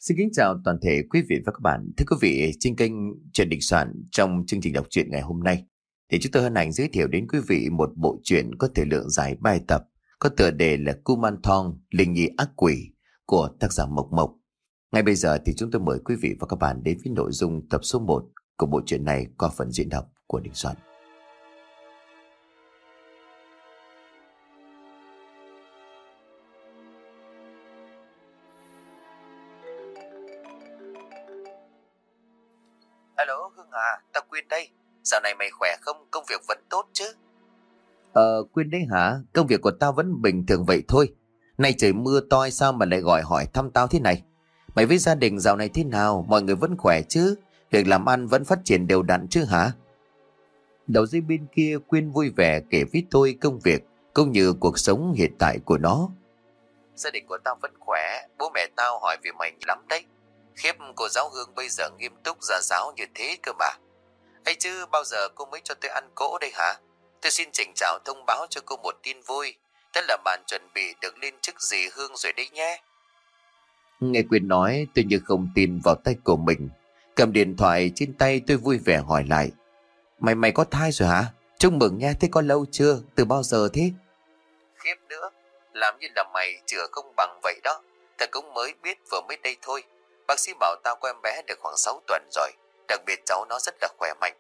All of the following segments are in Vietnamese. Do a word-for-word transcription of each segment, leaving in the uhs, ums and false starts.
Xin kính chào toàn thể quý vị và các bạn. Thưa quý vị, trên kênh Truyện Đình Soạn trong chương trình đọc truyện ngày hôm nay thì chúng tôi hân hạnh giới thiệu đến quý vị một bộ truyện có thời lượng dài ba tập, có tựa đề là Kuman Thong, Linh Nhi Ác Quỷ của tác giả Mộc Mộc. Ngay bây giờ thì chúng tôi mời quý vị và các bạn đến với nội dung tập số một của bộ truyện này qua phần diễn đọc của Đình Soạn. Alo Hưng à, tao Quyên đây. Dạo này mày khỏe không? Công việc vẫn tốt chứ? Ờ, Quyên đấy hả? Công việc của tao vẫn bình thường vậy thôi. Nay trời mưa to sao mà lại gọi hỏi thăm tao thế này? Mày với gia đình dạo này thế nào? Mọi người vẫn khỏe chứ? Việc làm ăn vẫn phát triển đều đặn chứ hả? Đầu dây bên kia Quyên vui vẻ kể với tôi công việc cũng như cuộc sống hiện tại của nó. Gia đình của tao vẫn khỏe. Bố mẹ tao hỏi về mày lắm đấy. Khiếp, cô giáo Hương bây giờ nghiêm túc gia giáo như thế cơ mà. Ấy chứ bao giờ cô mới cho tôi ăn cỗ đây hả? Tôi xin chỉnh chào thông báo cho cô một tin vui. Thế là bạn chuẩn bị được lên chức dì Hương rồi đấy nhé. Nghe Quyên nói tôi như không tin vào tay của mình. Cầm điện thoại trên tay tôi vui vẻ hỏi lại. Mày mày có thai rồi hả? Chúc mừng nha, thế có lâu chưa? Từ bao giờ thế? Khiếp nữa, làm như là mày chữa không bằng vậy đó. Tao cũng mới biết vừa mới đây thôi. Bác sĩ bảo tao có em bé được khoảng sáu tuần rồi. Đặc biệt cháu nó rất là khỏe mạnh.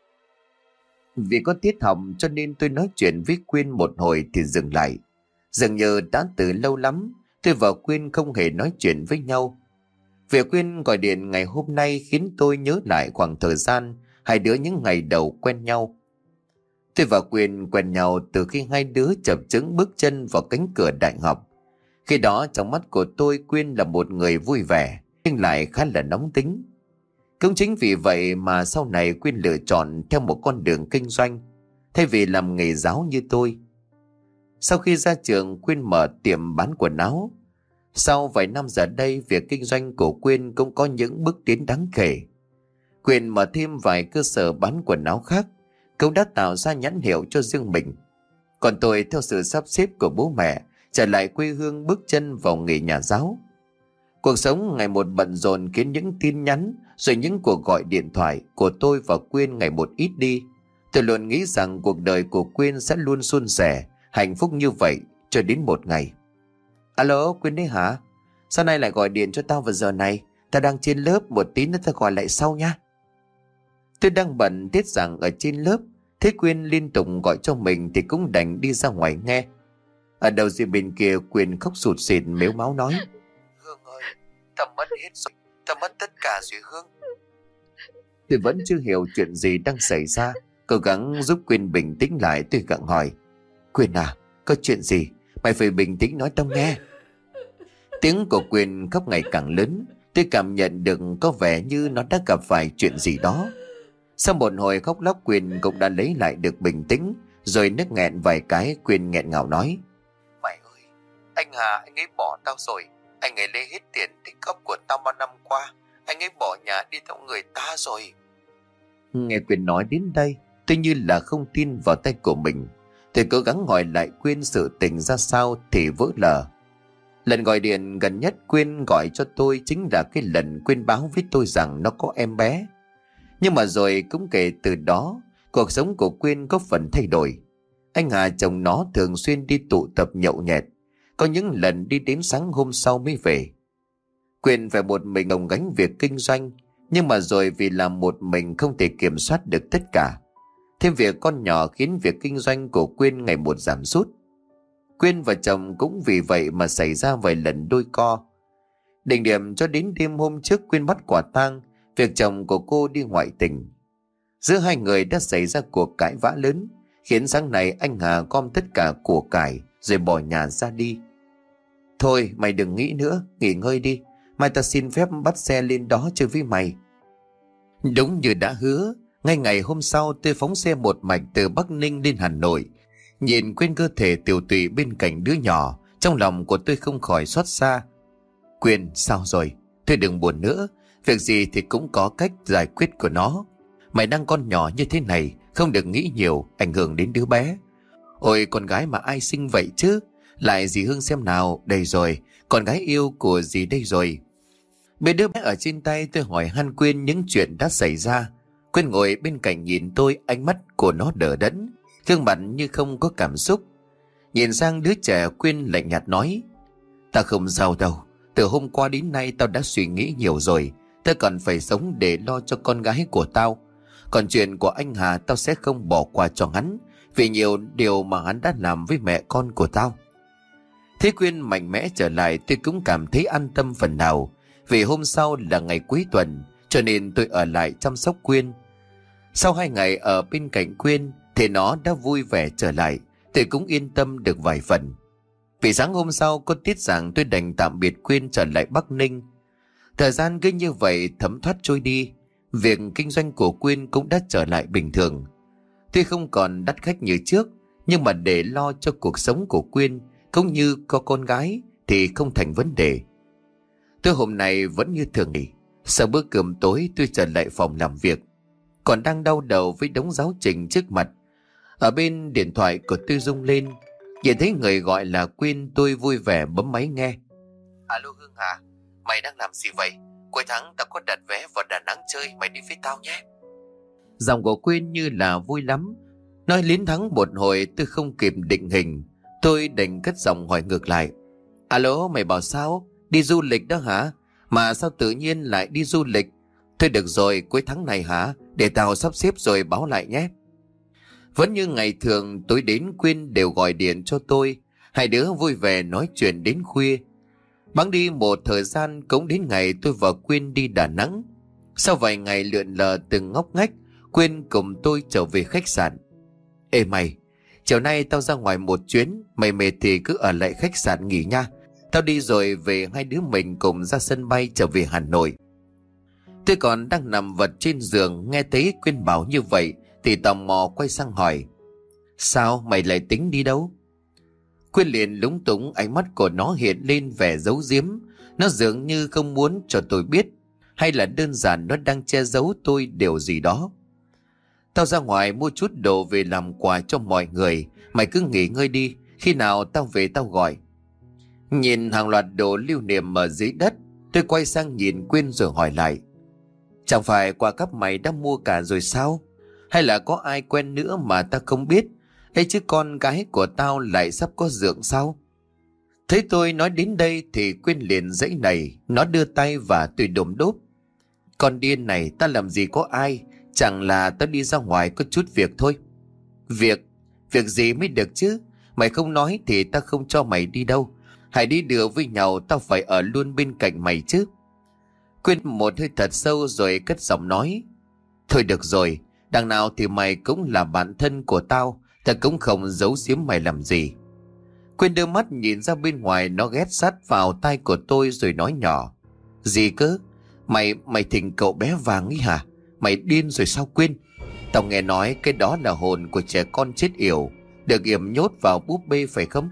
Vì có tiết học cho nên tôi nói chuyện với Quyên một hồi thì dừng lại. Dường như đã từ lâu lắm tôi và Quyên không hề nói chuyện với nhau. Việc Quyên gọi điện ngày hôm nay khiến tôi nhớ lại khoảng thời gian hai đứa những ngày đầu quen nhau. Tôi và Quyên quen nhau từ khi hai đứa chập chững bước chân vào cánh cửa đại học. Khi đó trong mắt của tôi Quyên là một người vui vẻ nhưng lại khá là nóng tính. Cũng chính vì vậy mà sau này Quyên lựa chọn theo một con đường kinh doanh thay vì làm nghề giáo như tôi. Sau khi ra trường Quyên mở tiệm bán quần áo. Sau vài năm giờ đây việc kinh doanh của Quyên cũng có những bước tiến đáng kể. Quyên mở thêm vài cơ sở bán quần áo khác, cũng đã tạo ra nhãn hiệu cho riêng mình. Còn tôi theo sự sắp xếp của bố mẹ trở lại quê hương bước chân vào nghề nhà giáo. Cuộc sống ngày một bận rộn khiến những tin nhắn rồi những cuộc gọi điện thoại của tôi và Quyên ngày một ít đi. Tôi luôn nghĩ rằng cuộc đời của Quyên sẽ luôn suôn sẻ, hạnh phúc như vậy cho đến một ngày. Alo, Quyên đấy hả? Sao nay lại gọi điện cho tao vào giờ này? Tao đang trên lớp, một tí nữa tao gọi lại sau nha. Tôi đang bận tiết giảng ở trên lớp. Thế Quyên liên tục gọi cho mình thì cũng đành đi ra ngoài nghe. Ở đầu dây bên kia Quyên khóc sụt sịt mếu máo nói. Hương ơi, tao mất hết rồi. Tao mất tất cả rồi Hương. Tôi vẫn chưa hiểu chuyện gì đang xảy ra. Cố gắng giúp Quyên bình tĩnh lại. Tôi gặng hỏi. Quyên à, có chuyện gì? Mày phải bình tĩnh nói tao nghe. Tiếng của Quyên khóc ngày càng lớn. Tôi cảm nhận được có vẻ như nó đã gặp phải chuyện gì đó. Sau một hồi khóc lóc Quyên cũng đã lấy lại được bình tĩnh. Rồi nức nghẹn vài cái Quyên nghẹn ngào nói. Mày ơi, anh Hà anh ấy bỏ tao rồi. Anh ấy lấy hết tiền tích góp của tao bao năm qua. Anh ấy bỏ nhà đi theo người ta rồi. Nghe Quyên nói đến đây tôi như là không tin vào tay của mình. Tôi cố gắng hỏi lại Quyên sự tình ra sao thì vỡ lờ. Lần gọi điện gần nhất Quyên gọi cho tôi chính là cái lần Quyên báo với tôi rằng nó có em bé. Nhưng mà rồi cũng kể từ đó cuộc sống của Quyên có phần thay đổi. Anh Hà chồng nó thường xuyên đi tụ tập nhậu nhẹt. Có những lần đi đến sáng hôm sau mới về. Quyên phải một mình gồng gánh việc kinh doanh. Nhưng mà rồi vì làm một mình không thể kiểm soát được tất cả. Thêm việc con nhỏ khiến việc kinh doanh của Quyên ngày một giảm sút. Quyên và chồng cũng vì vậy mà xảy ra vài lần đôi co. Đỉnh điểm cho đến đêm hôm trước Quyên bắt quả tang việc chồng của cô đi ngoại tình. Giữa hai người đã xảy ra cuộc cãi vã lớn, khiến sáng nay anh Hà gom tất cả của cải rồi bỏ nhà ra đi. Thôi mày đừng nghĩ nữa, nghỉ ngơi đi. Mai ta xin phép bắt xe lên đó chơi với mày. Đúng như đã hứa, ngay ngày hôm sau tôi phóng xe một mạch từ Bắc Ninh lên Hà Nội. Nhìn Quyên cơ thể tiều tụy bên cạnh đứa nhỏ, trong lòng của tôi không khỏi xót xa. Quyên, sao rồi? Thôi đừng buồn nữa, việc gì thì cũng có cách giải quyết của nó. Mày đang con nhỏ như thế này, không được nghĩ nhiều, ảnh hưởng đến đứa bé. Ôi con gái mà ai sinh vậy chứ? Lại dì Hương xem nào, đây rồi, con gái yêu của dì đây rồi. Bế đứa bé ở trên tay, tôi hỏi han Quyên những chuyện đã xảy ra. Quyên ngồi bên cạnh nhìn tôi, ánh mắt của nó đờ đẫn, gương mặt như không có cảm xúc. Nhìn sang đứa trẻ, Quyên lạnh nhạt nói: "Ta không sao đâu. Từ hôm qua đến nay tao đã suy nghĩ nhiều rồi. Tao còn phải sống để lo cho con gái của tao. Còn chuyện của anh Hà tao sẽ không bỏ qua cho hắn, vì nhiều điều mà hắn đã làm với mẹ con của tao." Thế Quyên mạnh mẽ trở lại, tôi cũng cảm thấy an tâm phần nào. Vì hôm sau là ngày cuối tuần, cho nên tôi ở lại chăm sóc Quyên. Sau hai ngày ở bên cạnh Quyên thì nó đã vui vẻ trở lại, tôi cũng yên tâm được vài phần. Vì sáng hôm sau có tiết giảng, tôi đành tạm biệt Quyên trở lại Bắc Ninh. Thời gian cứ như vậy thấm thoát trôi đi. Việc kinh doanh của Quyên cũng đã trở lại bình thường. Tuy không còn đắt khách như trước, nhưng mà để lo cho cuộc sống của Quyên cũng như có con gái thì không thành vấn đề. Tôi hôm nay vẫn như thường nghỉ. Sau bữa cơm tối tôi trở lại phòng làm việc, còn đang đau đầu với đống giáo trình trước mặt. Ở bên điện thoại của tôi rung lên, nhìn thấy người gọi là Quyên, tôi vui vẻ bấm máy nghe. Alo Hương Hà, mày đang làm gì vậy? Cuối tháng tao có đặt vé vào Đà Nẵng chơi, mày đi với tao nhé. Giọng của Quyên như là vui lắm. Nói lín thắng một hồi tôi không kịp định hình, tôi đành cất giọng hỏi ngược lại: "Alo, mày bảo sao? Đi du lịch đó hả? Mà sao tự nhiên lại đi du lịch? Thôi được rồi, cuối tháng này hả? Để tao sắp xếp rồi báo lại nhé." Vẫn như ngày thường, tối đến Quyên đều gọi điện cho tôi. Hai đứa vui vẻ nói chuyện đến khuya. Bẵng đi một thời gian, cũng đến ngày tôi và Quyên đi Đà Nẵng. Sau vài ngày lượn lờ từng ngóc ngách, Quyên cùng tôi trở về khách sạn. "Ê mày, chiều nay tao ra ngoài một chuyến, mày mệt thì cứ ở lại khách sạn nghỉ nha. Tao đi rồi về, hai đứa mình cùng ra sân bay trở về Hà Nội." Tôi còn đang nằm vật trên giường, nghe thấy Quyên bảo như vậy thì tò mò quay sang hỏi: "Sao mày lại tính đi đâu?" Quyên liền lúng túng, ánh mắt của nó hiện lên vẻ giấu giếm. Nó dường như không muốn cho tôi biết, hay là đơn giản nó đang che giấu tôi điều gì đó. "Tao ra ngoài mua chút đồ về làm quà cho mọi người. Mày cứ nghỉ ngơi đi, khi nào tao về tao gọi." Nhìn hàng loạt đồ lưu niệm ở dưới đất, tôi quay sang nhìn Quyên rồi hỏi lại: "Chẳng phải quà cáp mày đã mua cả rồi sao? Hay là có ai quen nữa mà ta không biết? Ấy chứ con gái của tao lại sắp có dượng sao?" Thấy tôi nói đến đây thì Quyên liền giãy nảy, nó đưa tay và tôi đồm đốp: "Con điên này, ta làm gì có ai, chẳng là tao đi ra ngoài có chút việc thôi." "Việc? Việc gì mới được chứ? Mày không nói thì ta không cho mày đi đâu. Hãy đi đưa với nhau, tao phải ở luôn bên cạnh mày chứ." Quyên một hơi thật sâu rồi cất giọng nói: "Thôi được rồi, đằng nào thì mày cũng là bạn thân của tao, ta cũng không giấu giếm mày làm gì." Quyên đưa mắt nhìn ra bên ngoài, nó ghé sát vào tai của tôi rồi nói nhỏ: "Gì cơ? Mày, mày thỉnh cậu bé vàng ấy hả? Mày điên rồi sao Quyên? Tao nghe nói cái đó là hồn của trẻ con chết yểu, được yểm nhốt vào búp bê phải không?"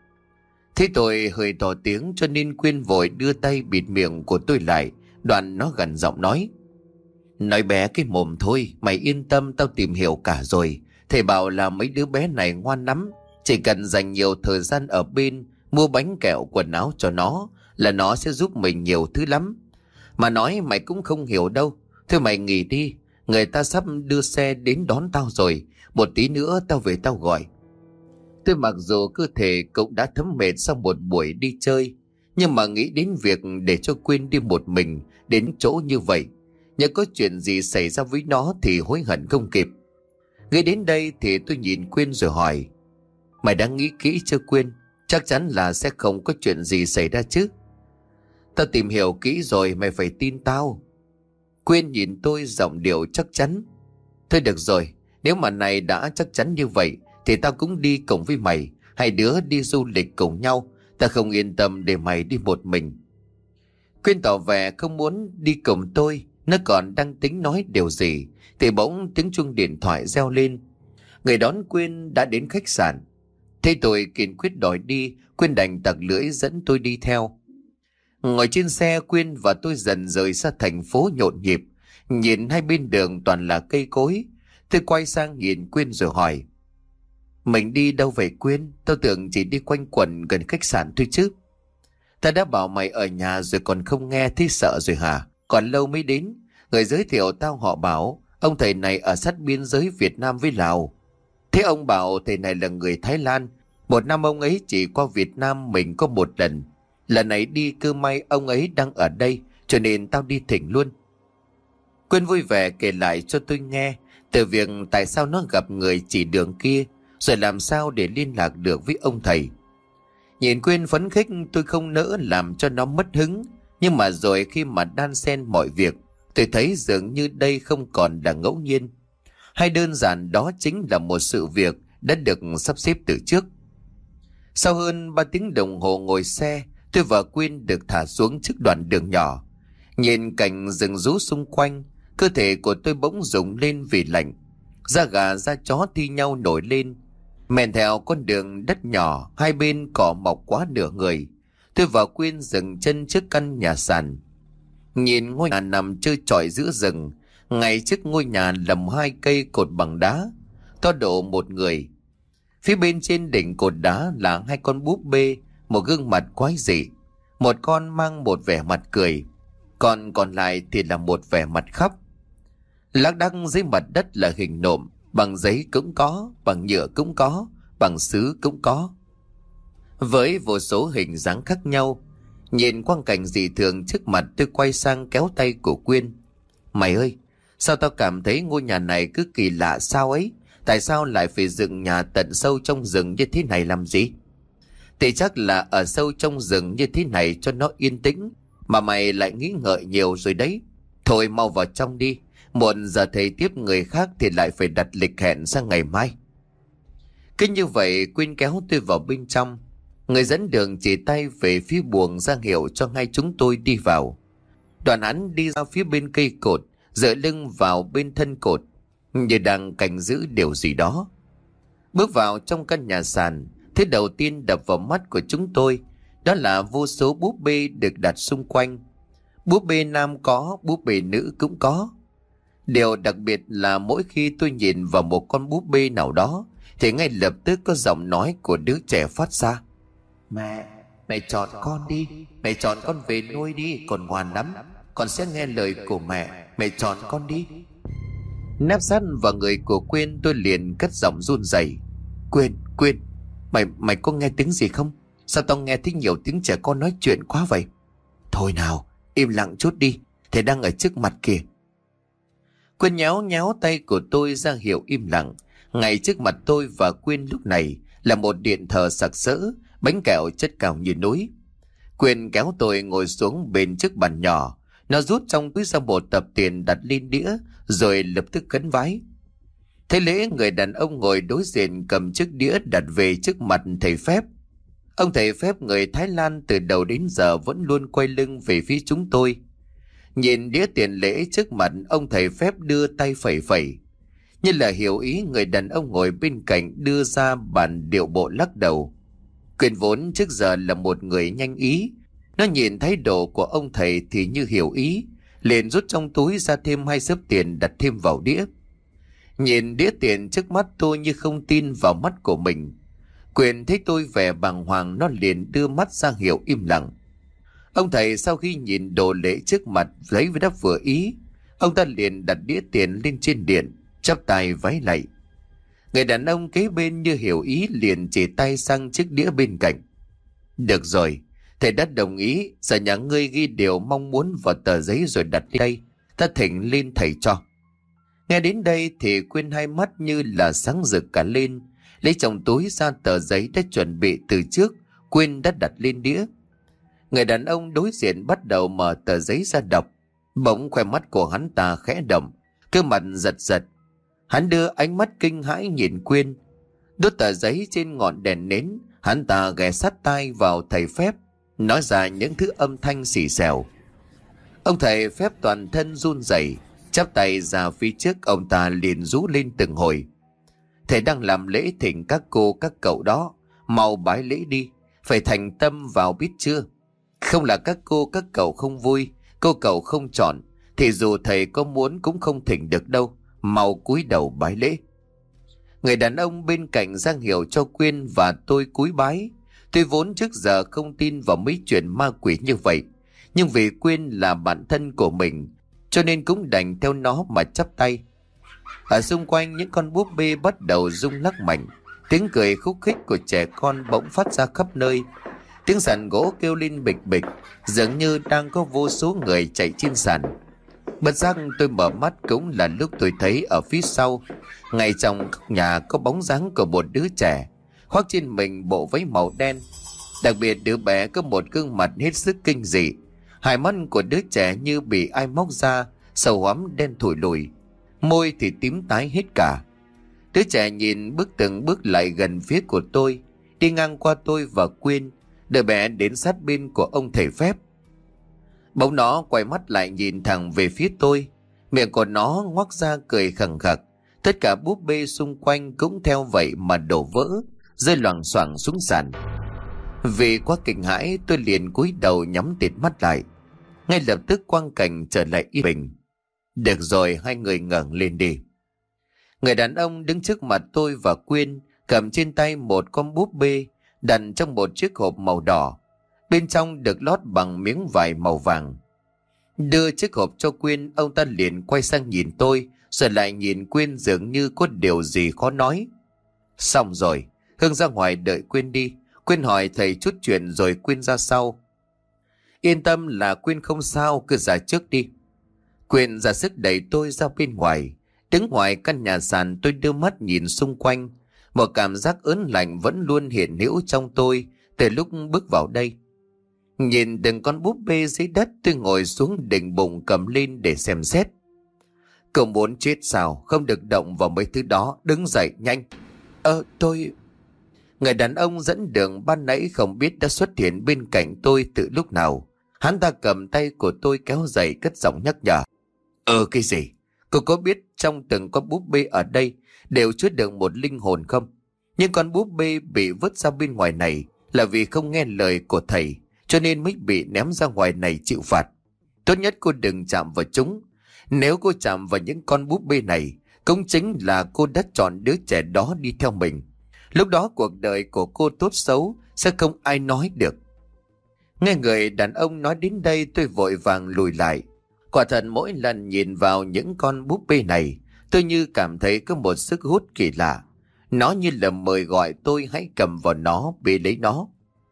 Thế tôi hơi to tiếng cho nên Quyên vội đưa tay bịt miệng của tôi lại, đoạn nó gằn giọng nói: "Nói bé cái mồm thôi, mày yên tâm, tao tìm hiểu cả rồi. Thầy bảo là mấy đứa bé này ngoan lắm, chỉ cần dành nhiều thời gian ở bên, mua bánh kẹo quần áo cho nó là nó sẽ giúp mình nhiều thứ lắm. Mà nói mày cũng không hiểu đâu. Thôi mày nghỉ đi, người ta sắp đưa xe đến đón tao rồi, một tí nữa tao về tao gọi." Tôi mặc dù cơ thể cũng đã thấm mệt sau một buổi đi chơi, nhưng mà nghĩ đến việc để cho Quyên đi một mình đến chỗ như vậy, nhớ có chuyện gì xảy ra với nó thì hối hận không kịp. Nghĩ đến đây thì tôi nhìn Quyên rồi hỏi: "Mày đã nghĩ kỹ chưa Quyên? Chắc chắn là sẽ không có chuyện gì xảy ra chứ?" "Tao tìm hiểu kỹ rồi, mày phải tin tao." Quyên nhìn tôi giọng điệu chắc chắn: "Thôi được rồi, nếu mà này đã chắc chắn như vậy thì tao cũng đi cùng với mày. Hai đứa đi du lịch cùng nhau, ta không yên tâm để mày đi một mình." Quyên tỏ vẻ không muốn đi cùng tôi. Nó còn đang tính nói điều gì thì bỗng tiếng chuông điện thoại reo lên. Người đón Quyên đã đến khách sạn. Thấy tôi kiên quyết đòi đi, Quyên đành tặc lưỡi dẫn tôi đi theo. Ngồi trên xe, Quyên và tôi dần rời xa thành phố nhộn nhịp. Nhìn hai bên đường toàn là cây cối, tôi quay sang nhìn Quyên rồi hỏi: "Mình đi đâu vậy Quyên? Tao tưởng chỉ đi quanh quẩn gần khách sạn thôi chứ." Ta đã bảo mày ở nhà rồi còn không nghe, thấy sợ rồi hả? Còn lâu mới đến. Người giới thiệu tao họ Bảo, ông thầy này ở sát biên giới Việt Nam với Lào. Thế ông bảo thầy này là người Thái Lan. Một năm ông ấy chỉ qua Việt Nam mình có một lần. Lần này đi cơ may ông ấy đang ở đây, cho nên tao đi thỉnh luôn. Quyên vui vẻ kể lại cho tôi nghe từ việc tại sao nó gặp người chỉ đường kia, rồi làm sao để liên lạc được với ông thầy. Nhìn Quyên phấn khích, tôi không nỡ làm cho nó mất hứng. Nhưng mà rồi khi mà đan xen mọi việc, tôi thấy dường như đây không còn là ngẫu nhiên, hay đơn giản đó chính là một sự việc đã được sắp xếp từ trước. Sau hơn ba tiếng đồng hồ ngồi xe, tôi và Quyên được thả xuống trước đoạn đường nhỏ. Nhìn cảnh rừng rú xung quanh, cơ thể của tôi bỗng rùng lên vì lạnh. Da gà da chó thi nhau nổi lên. Men theo con đường đất nhỏ, hai bên cỏ mọc quá nửa người, tôi và Quyên dừng chân trước căn nhà sàn. Nhìn ngôi nhà nằm trơ trọi giữa rừng, ngay trước ngôi nhà lầm hai cây cột bằng đá, to độ một người. Phía bên trên đỉnh cột đá là hai con búp bê, một gương mặt quái dị. Một con mang một vẻ mặt cười, còn còn lại thì là một vẻ mặt khóc. Lác đác dưới mặt đất là hình nộm, bằng giấy cũng có, bằng nhựa cũng có, bằng sứ cũng có, với vô số hình dáng khác nhau. Nhìn quang cảnh dị thường trước mặt, tôi quay sang kéo tay của Quyên. Mày ơi, sao tao cảm thấy ngôi nhà này cứ kỳ lạ sao ấy? Tại sao lại phải dựng nhà tận sâu trong rừng như thế này làm gì? Thì chắc là ở sâu trong rừng như thế này cho nó yên tĩnh, mà mày lại nghĩ ngợi nhiều rồi đấy. Thôi mau vào trong đi, muộn giờ thầy tiếp người khác thì lại phải đặt lịch hẹn sang ngày mai. Cứ như vậy Quyên kéo tôi vào bên trong. Người dẫn đường chỉ tay về phía buồng ra hiệu cho ngay chúng tôi đi vào. Đoàn hắn đi ra phía bên cây cột, dựa lưng vào bên thân cột, như đang cảnh giữ điều gì đó. Bước vào trong căn nhà sàn, thứ đầu tiên đập vào mắt của chúng tôi đó là vô số búp bê được đặt xung quanh. Búp bê nam có, búp bê nữ cũng có. Điều đặc biệt là mỗi khi tôi nhìn vào một con búp bê nào đó thì ngay lập tức có giọng nói của đứa trẻ phát ra. Mẹ, mẹ chọn con đi, mẹ chọn con về nuôi đi, con ngoan lắm, con sẽ nghe lời của mẹ, mẹ chọn con đi. Nép sát vào người của Quyên, tôi liền cất giọng run rẩy. Quyên, Quyên, mày mày có nghe tiếng gì không? Sao tao nghe thấy nhiều tiếng trẻ con nói chuyện quá vậy? Thôi nào, im lặng chút đi, thầy đang ở trước mặt kìa. Quyên nhéo nhéo tay của tôi ra hiệu im lặng. Ngay trước mặt tôi và Quyên lúc này là một điện thờ sặc sỡ, bánh kẹo chất cao như núi. Quyên kéo tôi ngồi xuống bên chiếc bàn nhỏ. Nó rút trong túi ra một tập tiền đặt lên đĩa, rồi lập tức khấn vái. Thế lễ, người đàn ông ngồi đối diện cầm chiếc đĩa đặt về trước mặt thầy phép. Ông thầy phép người Thái Lan từ đầu đến giờ vẫn luôn quay lưng về phía chúng tôi. Nhìn đĩa tiền lễ trước mặt, ông thầy phép đưa tay phẩy phẩy, như là hiểu ý người đàn ông ngồi bên cạnh đưa ra bản điệu bộ lắc đầu. Quyên vốn trước giờ là một người nhanh ý, nó nhìn thái độ của ông thầy thì như hiểu ý, liền rút trong túi ra thêm hai xấp tiền đặt thêm vào đĩa. Nhìn đĩa tiền trước mắt tôi như không tin vào mắt của mình. Quyên thấy tôi vẻ bàng hoàng, nó liền đưa mắt ra hiệu im lặng. Ông thầy sau khi nhìn đồ lễ trước mặt lấy với đáp vừa ý, ông ta liền đặt đĩa tiền lên trên điện, chắp tay vái lạy. Người đàn ông kế bên như hiểu ý liền chỉ tay sang chiếc đĩa bên cạnh. Được rồi, thầy đã đồng ý, giờ nhà ngươi ghi điều mong muốn vào tờ giấy rồi đặt đây, ta thỉnh lên thầy cho. Nghe đến đây thì Quyên hai mắt như là sáng rực cả lên, lấy trong túi ra tờ giấy đã chuẩn bị từ trước. Quyên đã đặt lên đĩa. Người đàn ông đối diện bắt đầu mở tờ giấy ra đọc. Bỗng khoe mắt của hắn ta khẽ động, cơ mặt giật giật. Hắn đưa ánh mắt kinh hãi nhìn Quyên. Đốt tờ giấy trên ngọn đèn nến, hắn ta ghé sát tai vào thầy phép, nói ra những thứ âm thanh xì xèo. Ông thầy phép toàn thân run rẩy, chắp tay ra phía trước, ông ta liền rú lên từng hồi. Thầy đang làm lễ thỉnh các cô các cậu đó, mau bái lễ đi, phải thành tâm vào biết chưa? Không là các cô các cậu không vui, cô cậu không chọn, thì dù thầy có muốn cũng không thỉnh được đâu, mau cúi đầu bái lễ. Người đàn ông bên cạnh giang hiệu cho Quyên và tôi cúi bái. Tôi vốn trước giờ không tin vào mấy chuyện ma quỷ như vậy, nhưng vì Quyên là bạn thân của mình cho nên cũng đành theo nó mà chắp tay. Ở xung quanh những con búp bê bắt đầu rung lắc mạnh, tiếng cười khúc khích của trẻ con bỗng phát ra khắp nơi. Tiếng sàn gỗ kêu lên bịch bịch, dường như đang có vô số người chạy trên sàn. Bất giác tôi mở mắt cũng là lúc tôi thấy ở phía sau, ngay trong nhà có bóng dáng của một đứa trẻ, khoác trên mình bộ váy màu đen. Đặc biệt đứa bé có một gương mặt hết sức kinh dị, hai mắt của đứa trẻ như bị ai móc ra, sầu hoắm đen thủi lùi, môi thì tím tái hết cả. Đứa trẻ nhìn bước từng bước lại gần phía của tôi, đi ngang qua tôi và Quyên, đứa bé đến sát bên của ông thầy phép. Bỗng nó quay mắt lại nhìn thẳng về phía tôi, miệng của nó ngoác ra cười khẳng khặc. Tất cả búp bê xung quanh cũng theo vậy mà đổ vỡ, rơi loảng xoảng xuống sàn. Vì quá kinh hãi, tôi liền cúi đầu nhắm tịt mắt lại. Ngay lập tức quang cảnh trở lại yên bình. Được rồi, hai người ngẩng lên đi. Người đàn ông đứng trước mặt tôi và Quyên, cầm trên tay một con búp bê đặt trong một chiếc hộp màu đỏ, bên trong được lót bằng miếng vải màu vàng. Đưa chiếc hộp cho Quyên, ông ta liền quay sang nhìn tôi, rồi lại nhìn Quyên dường như có điều gì khó nói. Xong rồi, Hương ra ngoài đợi Quyên đi. Quyên hỏi thầy chút chuyện rồi Quyên ra sau. Yên tâm là Quyên không sao, cứ ra trước đi. Quyên ra sức đẩy tôi ra bên ngoài. Đứng ngoài căn nhà sàn, tôi đưa mắt nhìn xung quanh. Một cảm giác ớn lạnh vẫn luôn hiện hữu trong tôi từ lúc bước vào đây. Nhìn từng con búp bê dưới đất, tôi ngồi xuống định bụng cầm lên để xem xét. Cậu muốn chết sao? Không được động vào mấy thứ đó. Đứng dậy nhanh. Ờ tôi... Người đàn ông dẫn đường ban nãy không biết đã xuất hiện bên cạnh tôi từ lúc nào. Hắn ta cầm tay của tôi kéo dậy, cất giọng nhắc nhở. Ờ cái gì? Cô có biết trong từng con búp bê ở đây đều chứa đựng một linh hồn không? Nhưng con búp bê bị vứt ra bên ngoài này là vì không nghe lời của thầy, cho nên mới bị ném ra ngoài này chịu phạt. Tốt nhất cô đừng chạm vào chúng. Nếu cô chạm vào những con búp bê này, cũng chính là cô đã chọn đứa trẻ đó đi theo mình. Lúc đó cuộc đời của cô tốt xấu sẽ không ai nói được. Nghe người đàn ông nói đến đây, tôi vội vàng lùi lại. Quả thật mỗi lần nhìn vào những con búp bê này, tôi như cảm thấy có một sức hút kỳ lạ. Nó như là mời gọi tôi hãy cầm vào nó, bế lấy nó.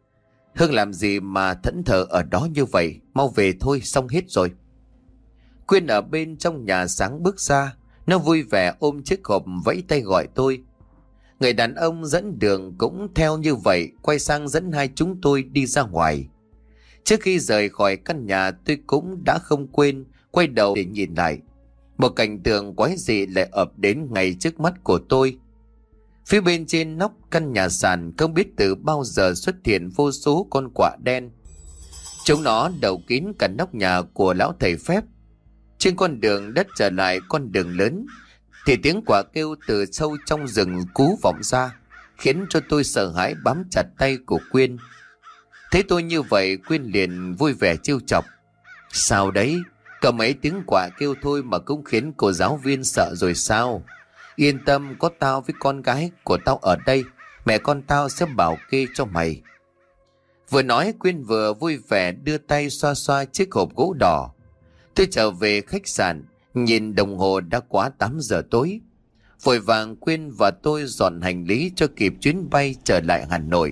Hương làm gì mà thẫn thờ ở đó như vậy? Mau về thôi, xong hết rồi. Quyên ở bên trong nhà sáng bước ra, nó vui vẻ ôm chiếc hộp vẫy tay gọi tôi. Người đàn ông dẫn đường cũng theo như vậy, quay sang dẫn hai chúng tôi đi ra ngoài. Trước khi rời khỏi căn nhà, tôi cũng đã không quên quay đầu để nhìn lại. Một cảnh tượng quái dị lại ập đến ngay trước mắt của tôi. Phía bên trên nóc căn nhà sàn không biết từ bao giờ xuất hiện vô số con quạ đen. Chúng nó đậu kín cả nóc nhà của lão thầy phép. Trên con đường đất trở lại con đường lớn thì tiếng quạ kêu từ sâu trong rừng cú vọng ra, khiến cho tôi sợ hãi bám chặt tay của Quyên. Thấy tôi như vậy, Quyên liền vui vẻ trêu chọc. Sao đấy? Có mấy tiếng quạ kêu thôi mà cũng khiến cô giáo viên sợ rồi sao? Yên tâm, có tao với con gái của tao ở đây, mẹ con tao sẽ bảo kê cho mày. Vừa nói, Quyên vừa vui vẻ đưa tay xoa xoa chiếc hộp gỗ đỏ. Tôi trở về khách sạn, nhìn đồng hồ đã quá tám giờ tối. Vội vàng Quyên và tôi dọn hành lý cho kịp chuyến bay trở lại Hà Nội.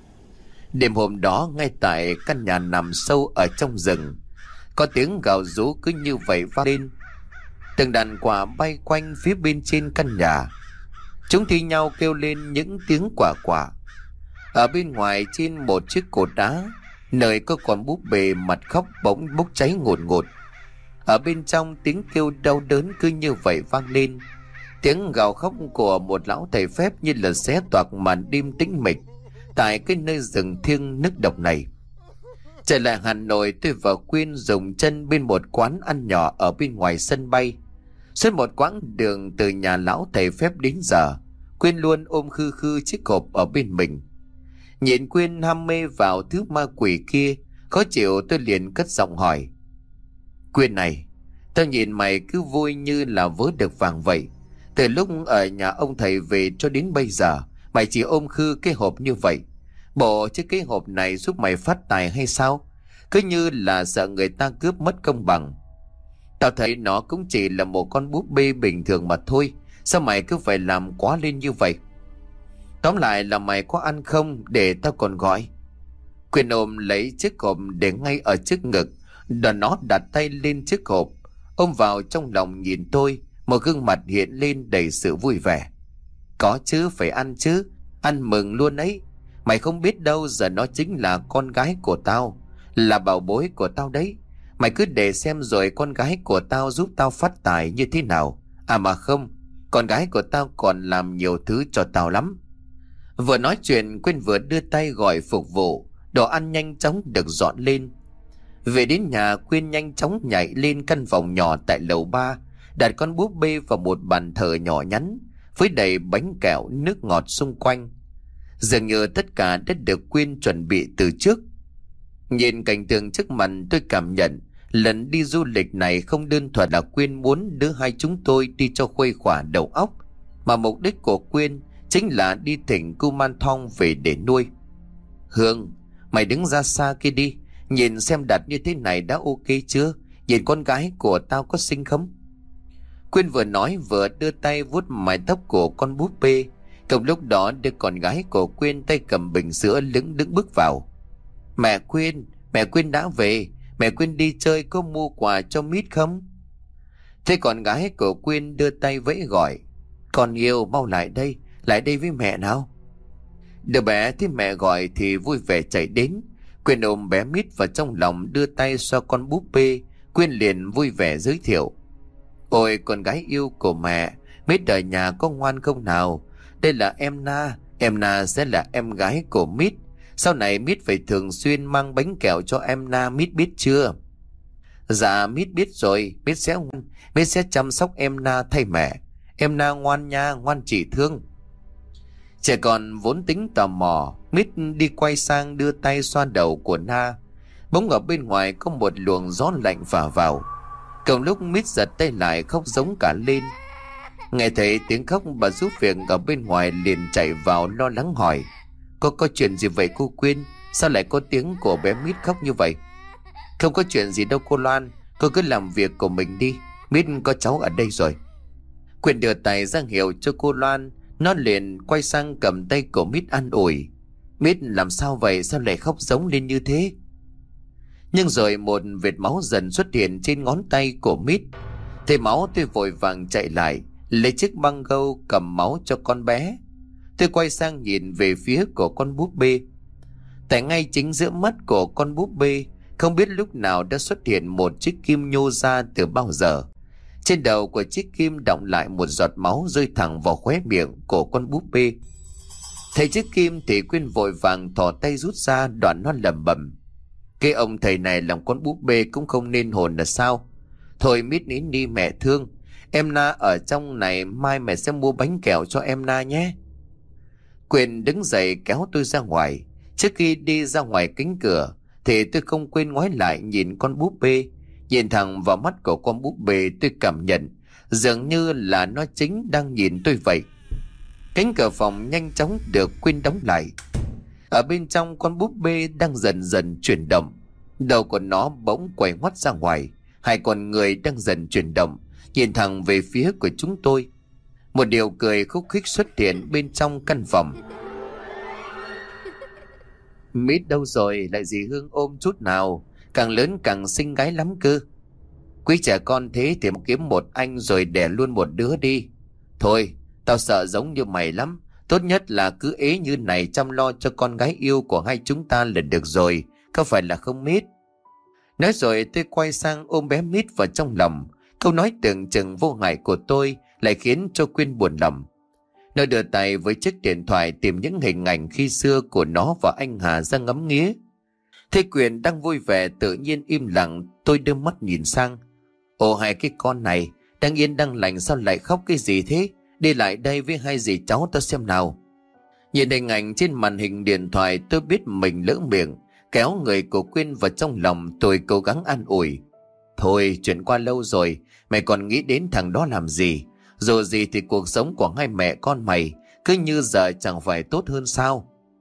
Đêm hôm đó, ngay tại căn nhà nằm sâu ở trong rừng, có tiếng gào rú cứ như vậy vang lên. Từng đàn quạ bay quanh phía bên trên căn nhà. Chúng thi nhau kêu lên những tiếng quả quả. Ở bên ngoài trên một chiếc cột đá, nơi có con búp bê mặt khóc bỗng bốc cháy ngột ngột. Ở bên trong tiếng kêu đau đớn cứ như vậy vang lên. Tiếng gào khóc của một lão thầy phép như là xé toạc màn đêm tĩnh mịch tại cái nơi rừng thiêng nức độc này. Trở lại Hà Nội, tôi và Quyên dùng chân bên một quán ăn nhỏ ở bên ngoài sân bay. Suốt một quãng đường từ nhà lão thầy phép đến giờ, Quyên luôn ôm khư khư chiếc hộp ở bên mình. Nhìn Quyên ham mê vào thứ ma quỷ kia, khó chịu tôi liền cất giọng hỏi. Quyên này, tao nhìn mày cứ vui như là vớ được vàng vậy. Từ lúc ở nhà ông thầy về cho đến bây giờ, mày chỉ ôm khư cái hộp như vậy. Bộ chiếc cái hộp này giúp mày phát tài hay sao? Cứ như là sợ người ta cướp mất công bằng. Tao thấy nó cũng chỉ là một con búp bê bình thường mà thôi. Sao mày cứ phải làm quá lên như vậy? Tóm lại là mày có ăn không để tao còn gọi. Quyên ôm lấy chiếc hộp để ngay ở trước ngực. Đoàn nó đặt tay lên chiếc hộp, ôm vào trong lòng nhìn tôi. Một gương mặt hiện lên đầy sự vui vẻ. Có chứ, phải ăn chứ. Ăn mừng luôn ấy. Mày không biết đâu, giờ nó chính là con gái của tao, là bảo bối của tao đấy. Mày cứ để xem rồi con gái của tao giúp tao phát tài như thế nào. À mà không, con gái của tao còn làm nhiều thứ cho tao lắm. Vừa nói chuyện, Quyên vừa đưa tay gọi phục vụ. Đồ ăn nhanh chóng được dọn lên. Về đến nhà, Quyên nhanh chóng nhảy lên căn phòng nhỏ tại lầu ba, đặt con búp bê vào một bàn thờ nhỏ nhắn với đầy bánh kẹo nước ngọt xung quanh. Dường như tất cả đã được Quyên chuẩn bị từ trước. Nhìn cảnh tượng trước mặt, tôi cảm nhận lần đi du lịch này không đơn thuần là Quyên muốn đưa hai chúng tôi đi cho khuây khỏa đầu óc, mà mục đích của Quyên chính là đi thỉnh Kumanthong về để nuôi. Hương, mày đứng ra xa kia đi, nhìn xem đặt như thế này đã ok chưa? Nhìn con gái của tao có xinh không? Quyên vừa nói vừa đưa tay vuốt mái tóc của con búp bê. Cùng lúc đó đứa con gái của Quyên tay cầm bình sữa lững đứng bước vào. Mẹ Quyên, mẹ Quyên đã về. Mẹ Quyên đi chơi có mua quà cho Mít không? Thế con gái của Quyên đưa tay vẫy gọi. Con yêu, mau lại đây, lại đây với mẹ nào. Đứa bé thấy mẹ gọi thì vui vẻ chạy đến. Quyên ôm bé Mít vào trong lòng, đưa tay xoa con búp bê. Quyên liền vui vẻ giới thiệu. Ôi con gái yêu của mẹ, Mít ở nhà có ngoan không nào? Đây là em Na, em Na sẽ là em gái của Mít. Sau này Mít phải thường xuyên mang bánh kẹo cho em Na, Mít biết chưa? Dạ Mít biết rồi, Mít sẽ Mít sẽ chăm sóc em Na thay mẹ. Em Na ngoan nha, ngoan chỉ thương. Trẻ con vốn tính tò mò, Mít đi quay sang đưa tay xoa đầu của Na. Bỗng ở bên ngoài có một luồng gió lạnh phả vào. Cùng lúc Mít giật tay lại khóc giống cả lên. Nghe thấy tiếng khóc, bà giúp việc ở bên ngoài liền chạy vào lo lắng hỏi. Có có chuyện gì vậy cô Quyên? Sao lại có tiếng của bé Mít khóc như vậy? Không có chuyện gì đâu cô Loan, cô cứ làm việc của mình đi. Mít có cháu ở đây rồi. Quyên đưa tay ra hiệu cho cô Loan. Nó liền quay sang cầm tay của Mít an ủi. Mít làm sao vậy? Sao lại khóc giống lên như thế? Nhưng rồi một vệt máu dần xuất hiện trên ngón tay của Mít. Thấy máu tôi vội vàng chạy lại, lấy chiếc băng gâu cầm máu cho con bé. Tôi quay sang nhìn về phía của con búp bê. Tại ngay chính giữa mắt của con búp bê, không biết lúc nào đã xuất hiện một chiếc kim nhô ra từ bao giờ. Trên đầu của chiếc kim đọng lại một giọt máu rơi thẳng vào khóe miệng của con búp bê. Thấy chiếc kim thì Quyên vội vàng thò tay rút ra, đoạn nó lẩm bẩm. Cái ông thầy này làm con búp bê cũng không nên hồn là sao? Thôi Mít nín đi mẹ thương. Em Na ở trong này, mai mẹ sẽ mua bánh kẹo cho em Na nhé. Quyên đứng dậy kéo tôi ra ngoài. Trước khi đi ra ngoài cánh cửa thì tôi không quên ngoái lại nhìn con búp bê. Nhìn thẳng vào mắt của con búp bê, tôi cảm nhận dường như là nó chính đang nhìn tôi vậy. Cánh cửa phòng nhanh chóng được Quyên đóng lại. Ở bên trong, con búp bê đang dần dần chuyển động. Đầu của nó bỗng quay ngoắt ra ngoài. Hai con người đang dần chuyển động, nhìn thẳng về phía của chúng tôi. Một điều cười khúc khích xuất hiện bên trong căn phòng. Mít đâu rồi? Lại dì Hương ôm chút nào. Càng lớn càng xinh gái lắm cơ. Quý trẻ con thế thì kiếm một anh rồi đẻ luôn một đứa đi. Thôi, tao sợ giống như mày lắm. Tốt nhất là cứ ế như này chăm lo cho con gái yêu của hai chúng ta là được rồi. Có phải là không Mít? Nói rồi tôi quay sang ôm bé Mít vào trong lòng. Câu nói tưởng chừng vô hại của tôi lại khiến cho Quyên buồn lòng. Nó đưa tay với chiếc điện thoại tìm những hình ảnh khi xưa của nó và anh Hà ra ngắm nghía. Thế Quyên đang vui vẻ tự nhiên im lặng. Tôi đưa mắt nhìn sang. Ồ, hai cái con này đang yên đang lành sao lại khóc cái gì thế? Đi lại đây với hai dì cháu tao xem nào. Nhìn hình ảnh trên màn hình điện thoại, tôi biết mình lỡ miệng, kéo người của Quyên vào trong lòng. Tôi cố gắng an ủi. Thôi, chuyện qua lâu rồi, mày còn nghĩ đến thằng đó làm gì? Dù gì thì cuộc sống của hai mẹ con mày cứ như giờ chẳng phải tốt hơn sao?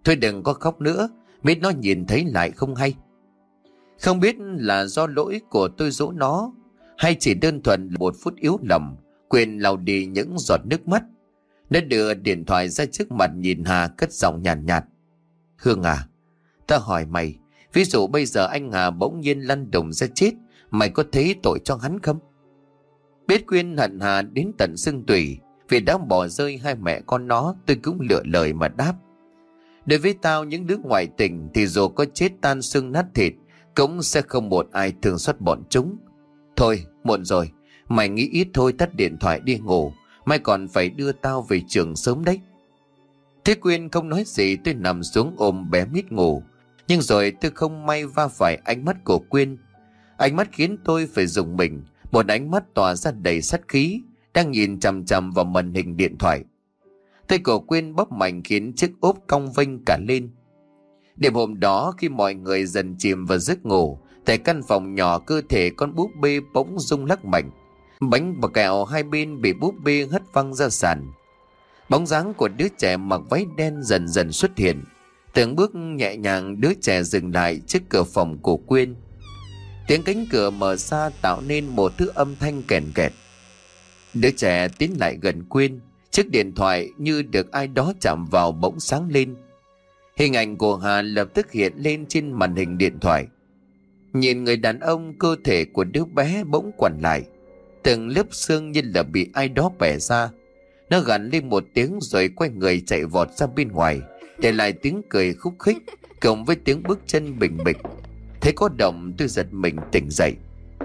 Thôi đừng có khóc nữa, biết nó nhìn thấy lại không hay. Không biết là do lỗi của tôi dỗ nó, hay chỉ đơn thuần là một phút yếu lòng, Quyên lau đi những giọt nước mắt. Nó đưa điện thoại ra trước mặt nhìn Hà, cất giọng nhàn nhạt, nhạt. Hương à, ta hỏi mày, ví dụ bây giờ anh Hà bỗng nhiên lăn đùng ra chết, mày có thấy tội cho hắn không? Biết Quyên hận Hà đến tận xương tủy vì đã bỏ rơi hai mẹ con nó, tôi cũng lựa lời mà đáp. Đối với tao, những đứa ngoại tình thì dù có chết tan xương nát thịt cũng sẽ không một ai thương xót bọn chúng. Thôi muộn rồi, mày nghĩ ít thôi, tắt điện thoại đi ngủ, mai còn phải đưa tao về trường sớm đấy. Thế Quyên không nói gì, tôi nằm xuống ôm bé mít ngủ. Nhưng rồi tôi không may va phải ánh mắt của Quyên. Ánh mắt khiến tôi phải rùng mình, một ánh mắt tỏa ra đầy sát khí, đang nhìn chằm chằm vào màn hình điện thoại. Tay của Quyên bóp mạnh khiến chiếc ốp cong vênh cả lên. Đêm hôm đó, khi mọi người dần chìm vào giấc ngủ, tại căn phòng nhỏ, cơ thể con búp bê bỗng rung lắc mạnh. Bánh và kẹo hai bên bị búp bê hất văng ra sàn. Bóng dáng của đứa trẻ mặc váy đen dần dần xuất hiện. Từng bước nhẹ nhàng, đứa trẻ dừng lại trước cửa phòng của Quyên. Tiếng cánh cửa mở ra tạo nên một thứ âm thanh kèn kẹt. Đứa trẻ tiến lại gần Quyên. Chiếc điện thoại như được ai đó chạm vào bỗng sáng lên. Hình ảnh của Hà lập tức hiện lên trên màn hình điện thoại. Nhìn người đàn ông, cơ thể của đứa bé bỗng quằn lại, từng lớp xương như là bị ai đó bẻ ra. Nó gằn lên một tiếng rồi quay người chạy vọt ra bên ngoài, để lại tiếng cười khúc khích cộng với tiếng bước chân bình bịch. Thấy có động, tôi giật mình tỉnh dậy.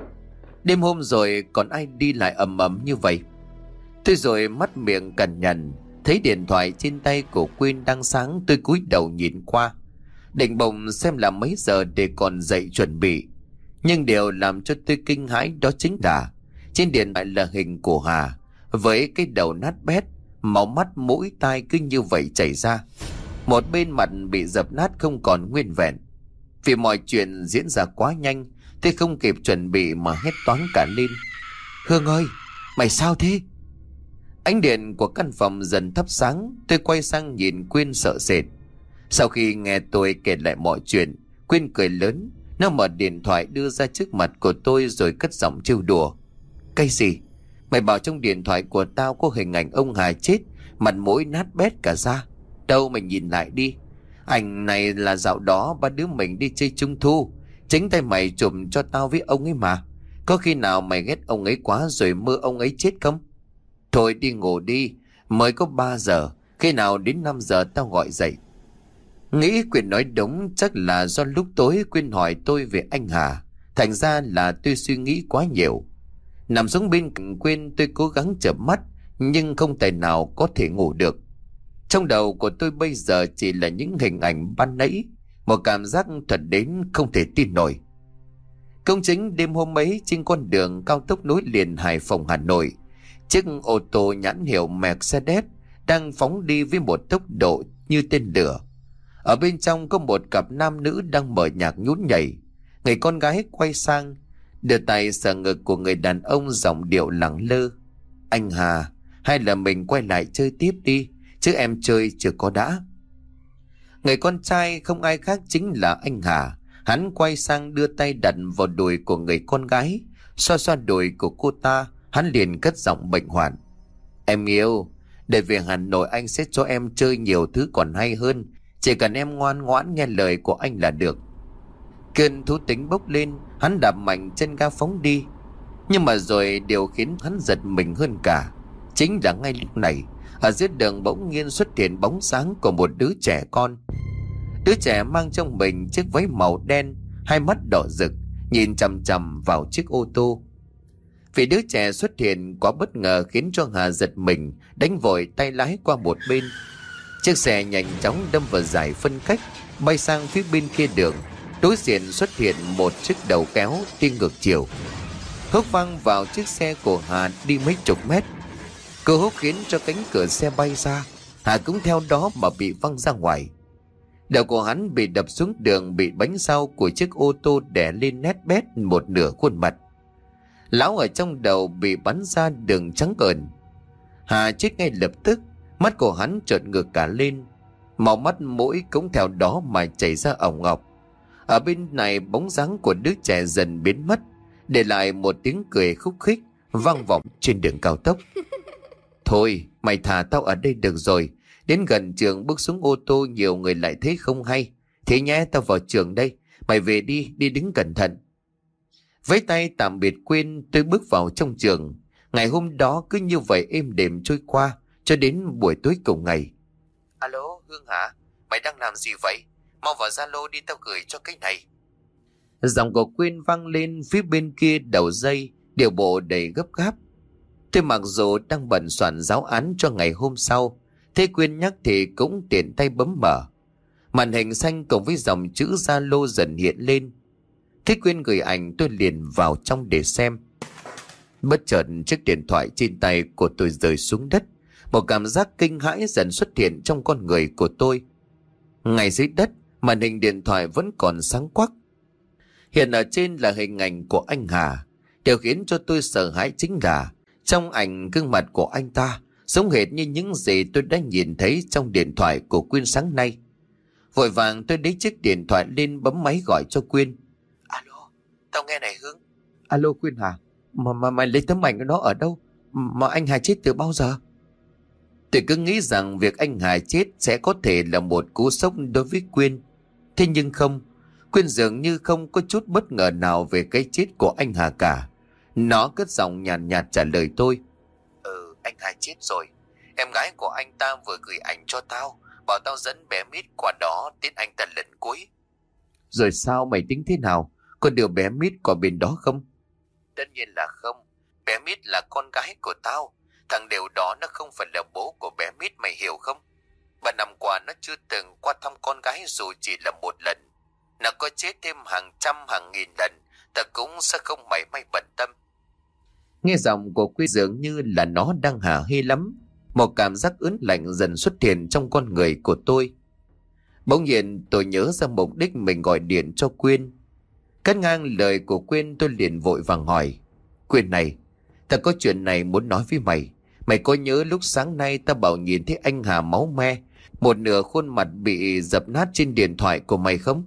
Đêm hôm rồi còn ai đi lại ầm ầm như vậy? Tôi rồi mắt miệng cằn nhằn, thấy điện thoại trên tay của Quyên đang sáng. Tôi cúi đầu nhìn qua, định bồng xem là mấy giờ để còn dậy chuẩn bị. Nhưng điều làm cho tôi kinh hãi đó chính là trên điện thoại là hình của Hà, với cái đầu nát bét, máu mắt mũi tai cứ như vậy chảy ra. Một bên mặt bị dập nát không còn nguyên vẹn. Vì mọi chuyện diễn ra quá nhanh, tôi không kịp chuẩn bị mà hét toáng cả lên. Hương ơi, mày sao thế? Ánh điện của căn phòng dần thắp sáng. Tôi quay sang nhìn Quyên sợ sệt. Sau khi nghe tôi kể lại mọi chuyện, Quyên cười lớn. Nó mở điện thoại đưa ra trước mặt của tôi rồi cất giọng trêu đùa. Cái gì? Mày bảo trong điện thoại của tao có hình ảnh ông Hà chết, mặt mũi nát bét cả ra. Đâu, mày nhìn lại đi. Ảnh này là dạo đó ba đứa mình đi chơi trung thu, chính tay mày chụp cho tao với ông ấy mà. Có khi nào mày ghét ông ấy quá rồi mơ ông ấy chết không? Thôi đi ngủ đi, mới có ba giờ, khi nào đến năm giờ tao gọi dậy. Nghĩ Quyên nói đúng, chắc là do lúc tối Quyên hỏi tôi về anh Hà, thành ra là tôi suy nghĩ quá nhiều. Nằm xuống bên cạnh Quyên, tôi cố gắng chợp mắt nhưng không tài nào có thể ngủ được. Trong đầu của tôi bây giờ chỉ là những hình ảnh ban nãy, một cảm giác thật đến không thể tin nổi. Công chính đêm hôm ấy, trên con đường cao tốc nối liền Hải Phòng Hà Nội, chiếc ô tô nhãn hiệu Mercedes đang phóng đi với một tốc độ như tên lửa. Ở bên trong có một cặp nam nữ đang mở nhạc nhún nhảy. Người con gái quay sang, đưa tay sờ ngực của người đàn ông, giọng điệu lẳng lơ. Anh Hà, hay là mình quay lại chơi tiếp đi, chứ em chơi chưa có đã. Người con trai không ai khác chính là anh Hà. Hắn quay sang đưa tay đặt vào đùi của người con gái, xoa xoa đùi của cô ta. Hắn liền cất giọng bệnh hoạn. Em yêu, để về Hà Nội anh sẽ cho em chơi nhiều thứ còn hay hơn. Chỉ cần em ngoan ngoãn nghe lời của anh là được. Cơn thú tính bốc lên, hắn đạp mạnh chân ga phóng đi. Nhưng mà rồi điều khiến hắn giật mình hơn cả chính là ngay lúc này, ở dưới đường bỗng nhiên xuất hiện bóng sáng của một đứa trẻ con. Đứa trẻ mang trong mình chiếc váy màu đen, hai mắt đỏ rực, nhìn chằm chằm vào chiếc ô tô. Vì đứa trẻ xuất hiện quá bất ngờ khiến cho Hà giật mình, đánh vội tay lái qua một bên. Chiếc xe nhanh chóng đâm vào dải phân cách, bay sang phía bên kia đường. Đối diện xuất hiện một chiếc đầu kéo đi ngược chiều, húc văng vào chiếc xe của Hà đi mấy chục mét. Cơ húc khiến cho cánh cửa xe bay ra, Hà cũng theo đó mà bị văng ra ngoài. Đầu của hắn bị đập xuống đường, bị bánh sau của chiếc ô tô đè lên nét bét một nửa khuôn mặt. Lão ở trong đầu bị bắn ra đường trắng ợn. Hà chết ngay lập tức, mắt của hắn trợn ngược cả lên. Màu mắt mũi cũng theo đó mà chảy ra ỏng ngọc. Ở bên này bóng dáng của đứa trẻ dần biến mất, để lại một tiếng cười khúc khích vang vọng trên đường cao tốc. Thôi mày thả tao ở đây được rồi. Đến gần trường bước xuống ô tô nhiều người lại thấy không hay. Thế nhé, tao vào trường đây. Mày về đi, đi đứng cẩn thận. Với tay tạm biệt Quyên, tôi bước vào trong trường. Ngày hôm đó cứ như vậy êm đềm trôi qua cho đến buổi tối cùng ngày. Alo Hương hả? Mày đang làm gì vậy? Mau vào Zalo đi, tao gửi cho cái này. Giọng của Quyên vang lên phía bên kia đầu dây, điệu bộ đầy gấp gáp. Tôi mặc dù đang bận soạn giáo án cho ngày hôm sau, thế Quyên nhắc thì cũng tiện tay bấm mở. Màn hình xanh cùng với dòng chữ Zalo dần hiện lên. Thế Quyên gửi ảnh, tôi liền vào trong để xem. Bất chợt chiếc điện thoại trên tay của tôi rơi xuống đất. Một cảm giác kinh hãi dần xuất hiện trong con người của tôi. Ngay dưới đất, màn hình điện thoại vẫn còn sáng quắc. Hiện ở trên là hình ảnh của anh Hà. Điều khiến cho tôi sợ hãi chính là trong ảnh gương mặt của anh ta giống hệt như những gì tôi đã nhìn thấy trong điện thoại của Quyên sáng nay. Vội vàng tôi lấy chiếc điện thoại lên bấm máy gọi cho Quyên. Alo, tao nghe này Hương. Alo Quyên hả? Mà, mà mày lấy tấm ảnh đó ở đâu? Mà anh Hà chết từ bao giờ? Tôi cứ nghĩ rằng việc anh Hà chết sẽ có thể là một cú sốc đối với Quyên. Thế nhưng không. Quyên dường như không có chút bất ngờ nào về cái chết của anh Hà cả. Nó cất giọng nhàn nhạt, nhạt trả lời tôi. Ừ, anh Hà chết rồi. Em gái của anh ta vừa gửi ảnh cho tao, bảo tao dẫn bé Mít qua đó tiễn anh ta lần cuối. Rồi sao, mày tính thế nào? Có điều bé Mít có bên đó không? Tất nhiên là không. Bé Mít là con gái của tao. Thằng Đều đó nó không phải là bố của bé Mít, mày hiểu không? Ba năm qua nó chưa từng qua thăm con gái dù chỉ là một lần. Nó có chết thêm hàng trăm hàng nghìn lần, ta cũng sẽ không mảy may bận tâm. Nghe giọng của Quyên dường như là nó đang hả hê lắm. Một cảm giác ớn lạnh dần xuất hiện trong con người của tôi. Bỗng nhiên tôi nhớ ra mục đích mình gọi điện cho Quyên. Cắt ngang lời của Quyên, tôi liền vội vàng hỏi. Quyên này, ta có chuyện này muốn nói với mày. Mày có nhớ lúc sáng nay ta bảo nhìn thấy anh Hà máu me, một nửa khuôn mặt bị dập nát trên điện thoại của mày không?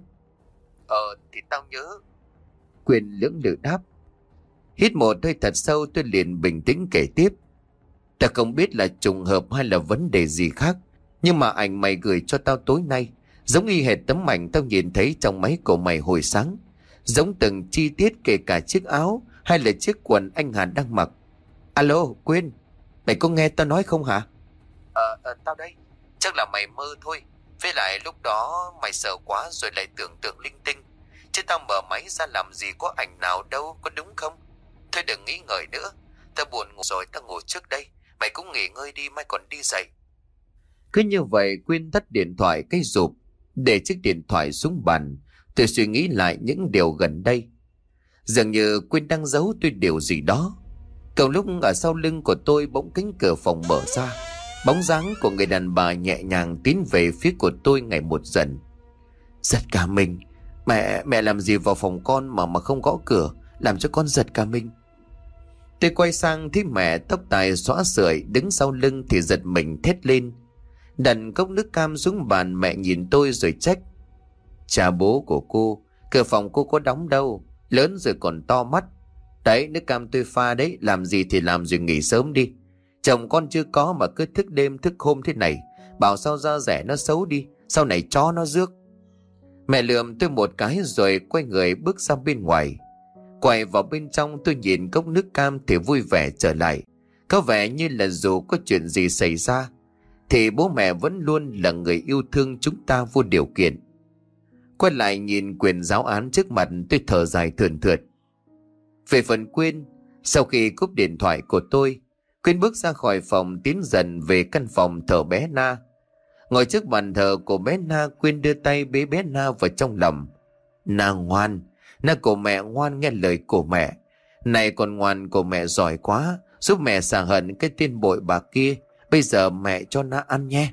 Ờ thì tao nhớ. Quyên lưỡng lự đáp. Hít một hơi thật sâu, tôi liền bình tĩnh kể tiếp. Ta không biết là trùng hợp hay là vấn đề gì khác, nhưng mà ảnh mày gửi cho tao tối nay giống y hệt tấm ảnh tao nhìn thấy trong máy của mày hồi sáng. Giống từng chi tiết, kể cả chiếc áo hay là chiếc quần anh Hà đang mặc. Alo Quyên, mày có nghe tao nói không hả? Ờ, ờ tao đây. Chắc là mày mơ thôi. Với lại lúc đó mày sợ quá rồi lại tưởng tượng linh tinh. Chứ tao mở máy ra làm gì có ảnh nào đâu, có đúng không? Thôi đừng nghĩ ngợi nữa. Tao buồn ngủ rồi, tao ngủ trước đây. Mày cũng nghỉ ngơi đi, mai còn đi dậy. Cứ như vậy Quyên tắt điện thoại cái rụp, để chiếc điện thoại xuống bàn. Tôi suy nghĩ lại những điều gần đây. Dường như Quyên đang giấu tôi điều gì đó. Cầu lúc ở sau lưng của tôi bỗng cánh cửa phòng mở ra. Bóng dáng của người đàn bà nhẹ nhàng tiến về phía của tôi ngày một dần. Giật cả mình. Mẹ, mẹ làm gì vào phòng con mà mà không gõ cửa, làm cho con giật cả mình. Tôi quay sang thấy mẹ tóc tai xõa sưởi đứng sau lưng thì giật mình thét lên. Đặt cốc nước cam xuống bàn, mẹ nhìn tôi rồi trách. Cha bố của cô, cửa phòng cô có đóng đâu, lớn rồi còn to mắt. Đấy, nước cam tôi pha đấy, làm gì thì làm rồi nghỉ sớm đi. Chồng con chưa có mà cứ thức đêm thức hôm thế này, bảo sao da rẻ nó xấu đi, sau này chó nó rước. Mẹ lườm tôi một cái rồi quay người bước ra bên ngoài. Quay vào bên trong, tôi nhìn cốc nước cam thì vui vẻ trở lại. Có vẻ như là dù có chuyện gì xảy ra thì bố mẹ vẫn luôn là người yêu thương chúng ta vô điều kiện. Quay lại nhìn quyển giáo án trước mặt, tôi thở dài thườn thượt. Về phần Quyên, sau khi cúp điện thoại của tôi, Quyên bước ra khỏi phòng tiến dần về căn phòng thờ bé Na. Ngồi trước bàn thờ của bé Na, Quyên đưa tay bế bé Na vào trong lòng. Na ngoan, Na của mẹ ngoan nghe lời của mẹ. Này con ngoan của mẹ giỏi quá, giúp mẹ xả hận cái tên bội bạc kia. Bây giờ mẹ cho Na ăn nhé.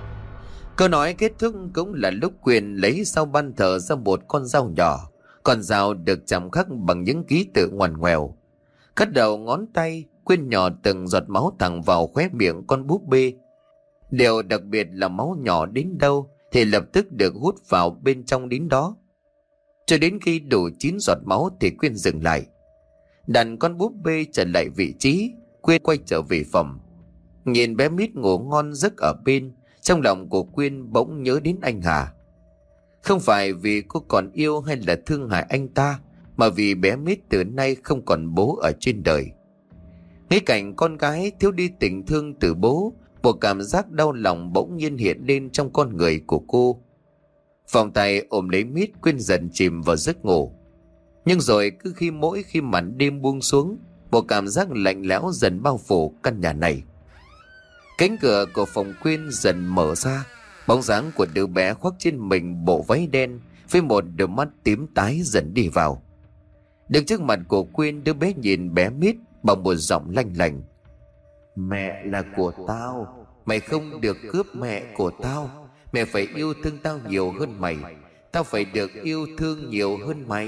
Câu nói kết thúc cũng là lúc Quyên lấy sau ban thờ ra một con dao nhỏ. Con dao được chạm khắc bằng những ký tự ngoằn ngoèo. Cắt đầu ngón tay, Quyên nhỏ từng giọt máu thẳng vào khóe miệng con búp bê. Điều đặc biệt là máu nhỏ đến đâu thì lập tức được hút vào bên trong đến đó. Cho đến khi đủ chín giọt máu thì Quyên dừng lại. Đặt con búp bê trở lại vị trí, Quyên quay trở về phòng. Nhìn bé Mít ngủ ngon giấc ở bên, trong lòng của Quyên bỗng nhớ đến anh Hà. Không phải vì cô còn yêu hay là thương hại anh ta, mà vì bé Mít từ nay không còn bố ở trên đời. Nghĩ cảnh con gái thiếu đi tình thương từ bố, một cảm giác đau lòng bỗng nhiên hiện lên trong con người của cô. Vòng tay ôm lấy Mít, Quyên dần chìm vào giấc ngủ. Nhưng rồi cứ khi mỗi khi màn đêm buông xuống, một cảm giác lạnh lẽo dần bao phủ căn nhà này. Cánh cửa của phòng Quyên dần mở ra, bóng dáng của đứa bé khoác trên mình bộ váy đen với một đôi mắt tím tái dần đi vào. Đứng trước mặt của Quyên, đứa bé nhìn bé Mít bằng một giọng lanh lành: "Mẹ là của tao, mày không được cướp mẹ của tao. Mẹ phải yêu thương tao nhiều hơn mày, tao phải được yêu thương nhiều hơn mày."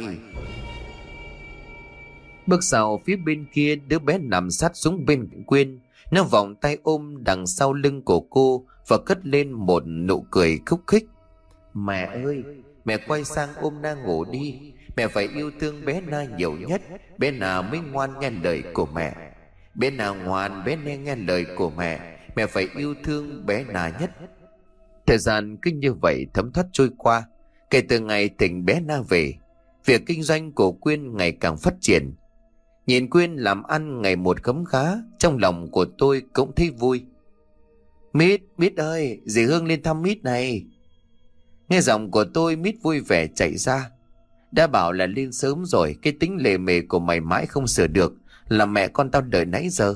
Bước sau phía bên kia, đứa bé nằm sát xuống bên cạnh Quyên. Nó vòng tay ôm đằng sau lưng của cô và cất lên một nụ cười khúc khích: "Mẹ ơi, mẹ quay sang ôm Na ngủ đi. Mẹ phải yêu thương bé Na nhiều nhất. Bé nào mới ngoan nghe lời của mẹ. Bé nào ngoan, bé nghe nghe lời của mẹ. Mẹ phải yêu thương bé Na nhất." Thời gian cứ như vậy thấm thoát trôi qua. Kể từ ngày tỉnh bé Na về, việc kinh doanh của Quyên ngày càng phát triển. Nhìn Quyên làm ăn ngày một khấm khá, trong lòng của tôi cũng thấy vui. "Mít, Mít ơi, dì Hương lên thăm Mít này." Nghe giọng của tôi, Mít vui vẻ chạy ra. "Đã bảo là lên sớm rồi, cái tính lề mề của mày mãi không sửa được, là mẹ con tao đợi nãy giờ."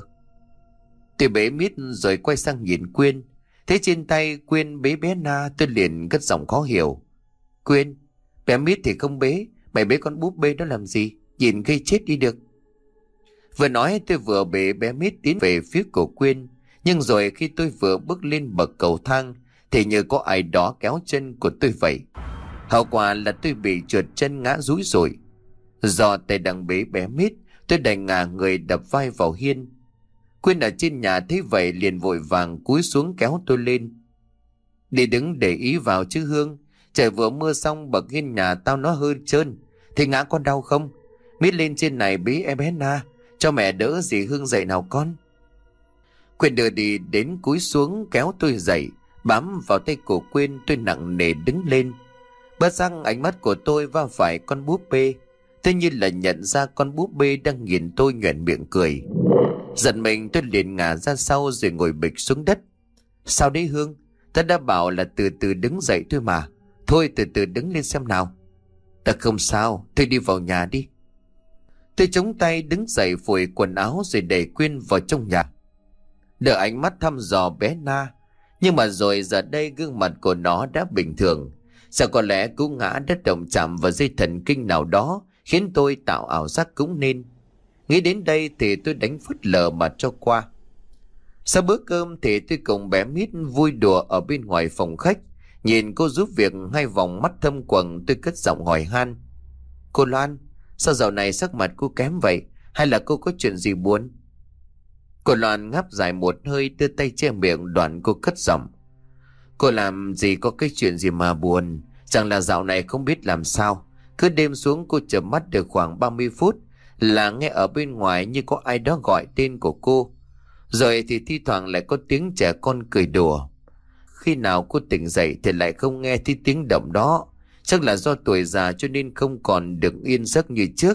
Tôi bế Mít rồi quay sang nhìn Quyên. Thế trên tay Quyên bế bé Na, tôi liền cất giọng khó hiểu: "Quyên, bé Mít thì không bế, mày bế con búp bê đó làm gì? Nhìn gây chết đi được." Vừa nói tôi vừa bế bé Mít tiến về phía của Quyên. Nhưng rồi khi tôi vừa bước lên bậc cầu thang thì như có ai đó kéo chân của tôi vậy. Hậu quả là tôi bị trượt chân ngã rúi rủi. Do tay đang bế bé Mít, tôi đành ngả người đập vai vào hiên. Quyên ở trên nhà thấy vậy liền vội vàng cúi xuống kéo tôi lên: "Đi đứng để ý vào chứ Hương, trời vừa mưa xong bậc hiên nhà tao nó hơi trơn, thì ngã con đau không? Mít lên trên này bế em bé Na, cho mẹ đỡ dì Hương dậy nào con." Quyên đưa đi đến cúi xuống kéo tôi dậy, bám vào tay của Quyên, tôi nặng nề đứng lên. Bất giác ánh mắt của tôi va phải con búp bê. Thế nhiên là nhận ra con búp bê đang nhìn tôi nhoẻn miệng cười. Giận mình tôi liền ngả ra sau rồi ngồi bịch xuống đất. "Sao đấy Hương? Ta đã bảo là từ từ đứng dậy thôi mà. Thôi từ từ đứng lên xem nào." "Ta không sao, thôi đi vào nhà đi." Tôi chống tay đứng dậy phủi quần áo rồi đẩy Quyên vào trong nhà. Đợi ánh mắt thăm dò bé Na. Nhưng mà rồi giờ đây gương mặt của nó đã bình thường. Sao có lẽ cú ngã đã động chạm vào dây thần kinh nào đó khiến tôi tạo ảo giác cũng nên. Nghĩ đến đây thì tôi đánh phớt lờ mà cho qua. Sau bữa cơm thì tôi cùng bé Mít vui đùa ở bên ngoài phòng khách. Nhìn cô giúp việc hai vòng mắt thâm quầng, tôi cất giọng hỏi han: "Cô Loan, sao dạo này sắc mặt cô kém vậy? Hay là cô có chuyện gì buồn?" Cô Loan ngáp dài một hơi, đưa tay che miệng, đoạn cô cất giọng: "Cô làm gì có cái chuyện gì mà buồn. Chẳng là dạo này không biết làm sao. Cứ đêm xuống cô chợp mắt được khoảng ba mươi phút là nghe ở bên ngoài như có ai đó gọi tên của cô. Rồi thì thi thoảng lại có tiếng trẻ con cười đùa. Khi nào cô tỉnh dậy thì lại không nghe thấy tiếng động đó. Chắc là do tuổi già cho nên không còn được yên giấc như trước."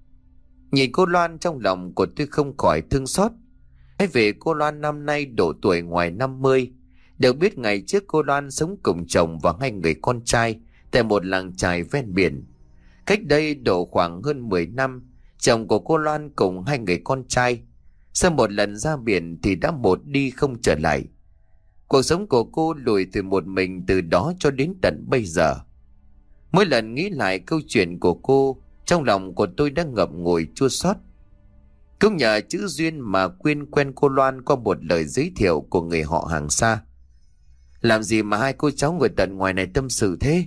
Nhìn cô Loan, trong lòng của tôi không khỏi thương xót. Hay về cô Loan năm nay độ tuổi ngoài năm mươi. Được biết ngày trước cô Loan sống cùng chồng và hai người con trai tại một làng chài ven biển. Cách đây độ khoảng hơn mười năm, chồng của cô Loan cùng hai người con trai sau một lần ra biển thì đã một đi không trở lại. Cuộc sống của cô lùi từ một mình từ đó cho đến tận bây giờ. Mỗi lần nghĩ lại câu chuyện của cô, trong lòng của tôi đã ngậm ngùi chua xót. Cũng nhờ chữ duyên mà Quyên quen cô Loan qua một lời giới thiệu của người họ hàng xa. Làm gì mà hai cô cháu ngồi tận ngoài này tâm sự thế?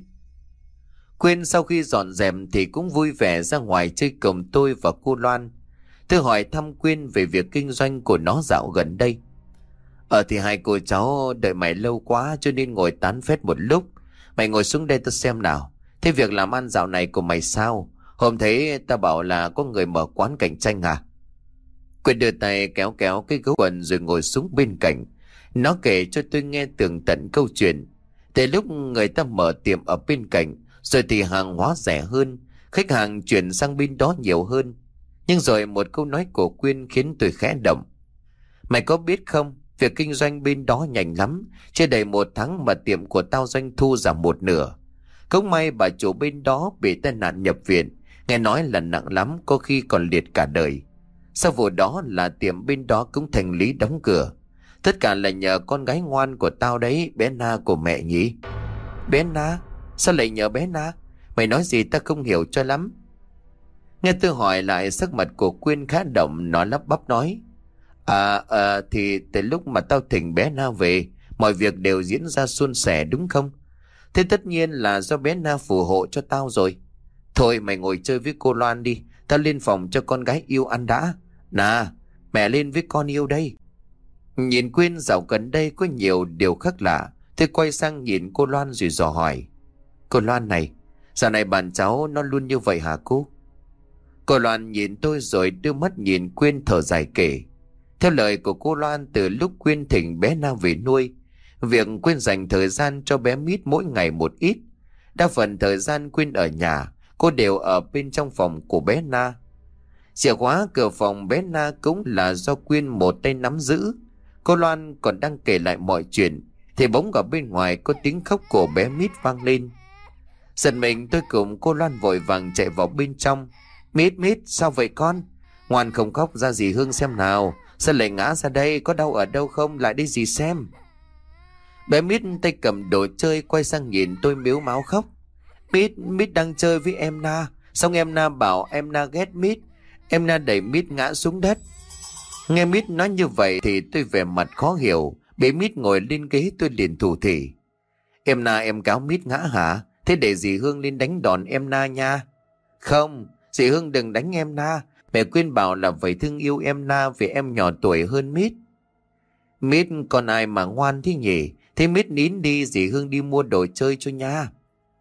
Quyên sau khi dọn dẹp thì cũng vui vẻ ra ngoài chơi cùng tôi và cô Loan. Tôi hỏi thăm Quyên về việc kinh doanh của nó dạo gần đây. Ờ thì hai cô cháu đợi mày lâu quá cho nên ngồi tán phét một lúc. Mày ngồi xuống đây tôi xem nào. Thế việc làm ăn dạo này của mày sao? Hôm thấy ta bảo là có người mở quán cạnh tranh à? Quyên đưa tay kéo kéo cái gấu quần rồi ngồi xuống bên cạnh. Nó kể cho tôi nghe tường tận câu chuyện. Từ lúc người ta mở tiệm ở bên cạnh, rồi thì hàng hóa rẻ hơn, khách hàng chuyển sang bên đó nhiều hơn. Nhưng rồi một câu nói của Quyên khiến tôi khẽ động. Mày có biết không, việc kinh doanh bên đó nhanh lắm, chưa đầy một tháng mà tiệm của tao doanh thu giảm một nửa. Không may bà chủ bên đó bị tai nạn nhập viện, nghe nói là nặng lắm, có khi còn liệt cả đời. Sau vụ đó là tiệm bên đó cũng thành lý đóng cửa. Tất cả là nhờ con gái ngoan của tao đấy, bé Na của mẹ nhỉ? Bé Na? Sao lại nhờ bé Na? Mày nói gì ta không hiểu cho lắm. Nghe tôi hỏi lại, sắc mặt của Quyên khá động, nó lắp bắp nói. À, à thì từ lúc mà tao thỉnh bé Na về, mọi việc đều diễn ra suôn sẻ đúng không? Thế tất nhiên là do bé Na phù hộ cho tao rồi. Thôi mày ngồi chơi với cô Loan đi, tao lên phòng cho con gái yêu ăn đã. Nà, mẹ lên với con yêu đây. Nhìn Quyên dạo gần đây có nhiều điều khác lạ, tôi quay sang nhìn cô Loan rồi dò hỏi. Cô Loan này, dạo này bạn cháu nó luôn như vậy hả cô? Cô Loan nhìn tôi rồi đưa mắt nhìn Quyên thở dài kể. Theo lời của cô Loan, từ lúc Quyên thỉnh bé Na về nuôi, việc Quyên dành thời gian cho bé Mít mỗi ngày một ít. Đa phần thời gian Quyên ở nhà, cô đều ở bên trong phòng của bé Na. Chìa khóa cửa phòng bé Na cũng là do Quyên một tay nắm giữ. Cô Loan còn đang kể lại mọi chuyện thì bỗng ở bên ngoài có tiếng khóc của bé Mít vang lên. Giật mình, tôi cùng cô Loan vội vàng chạy vào bên trong. Mít, Mít, sao vậy con? Ngoan không khóc, ra dì Hương xem nào. Sao lại ngã ra đây, có đau ở đâu không, lại đi dì xem. Bé Mít tay cầm đồ chơi quay sang nhìn tôi mếu máo khóc. Mít, Mít đang chơi với em Na, xong em Na bảo em Na ghét Mít. Em Na đẩy Mít ngã xuống đất. Nghe Mít nói như vậy thì tôi vẻ mặt khó hiểu. Bé Mít ngồi lên ghế, tôi liền thủ thỉ. Em Na em cáo Mít ngã hả? Thế để dì Hương lên đánh đòn em Na nha. Không, dì Hương đừng đánh em Na. Mẹ Quyên bảo là phải thương yêu em Na vì em nhỏ tuổi hơn Mít. Mít còn ai mà ngoan thế nhỉ? Thế Mít nín đi, dì Hương đi mua đồ chơi cho nha.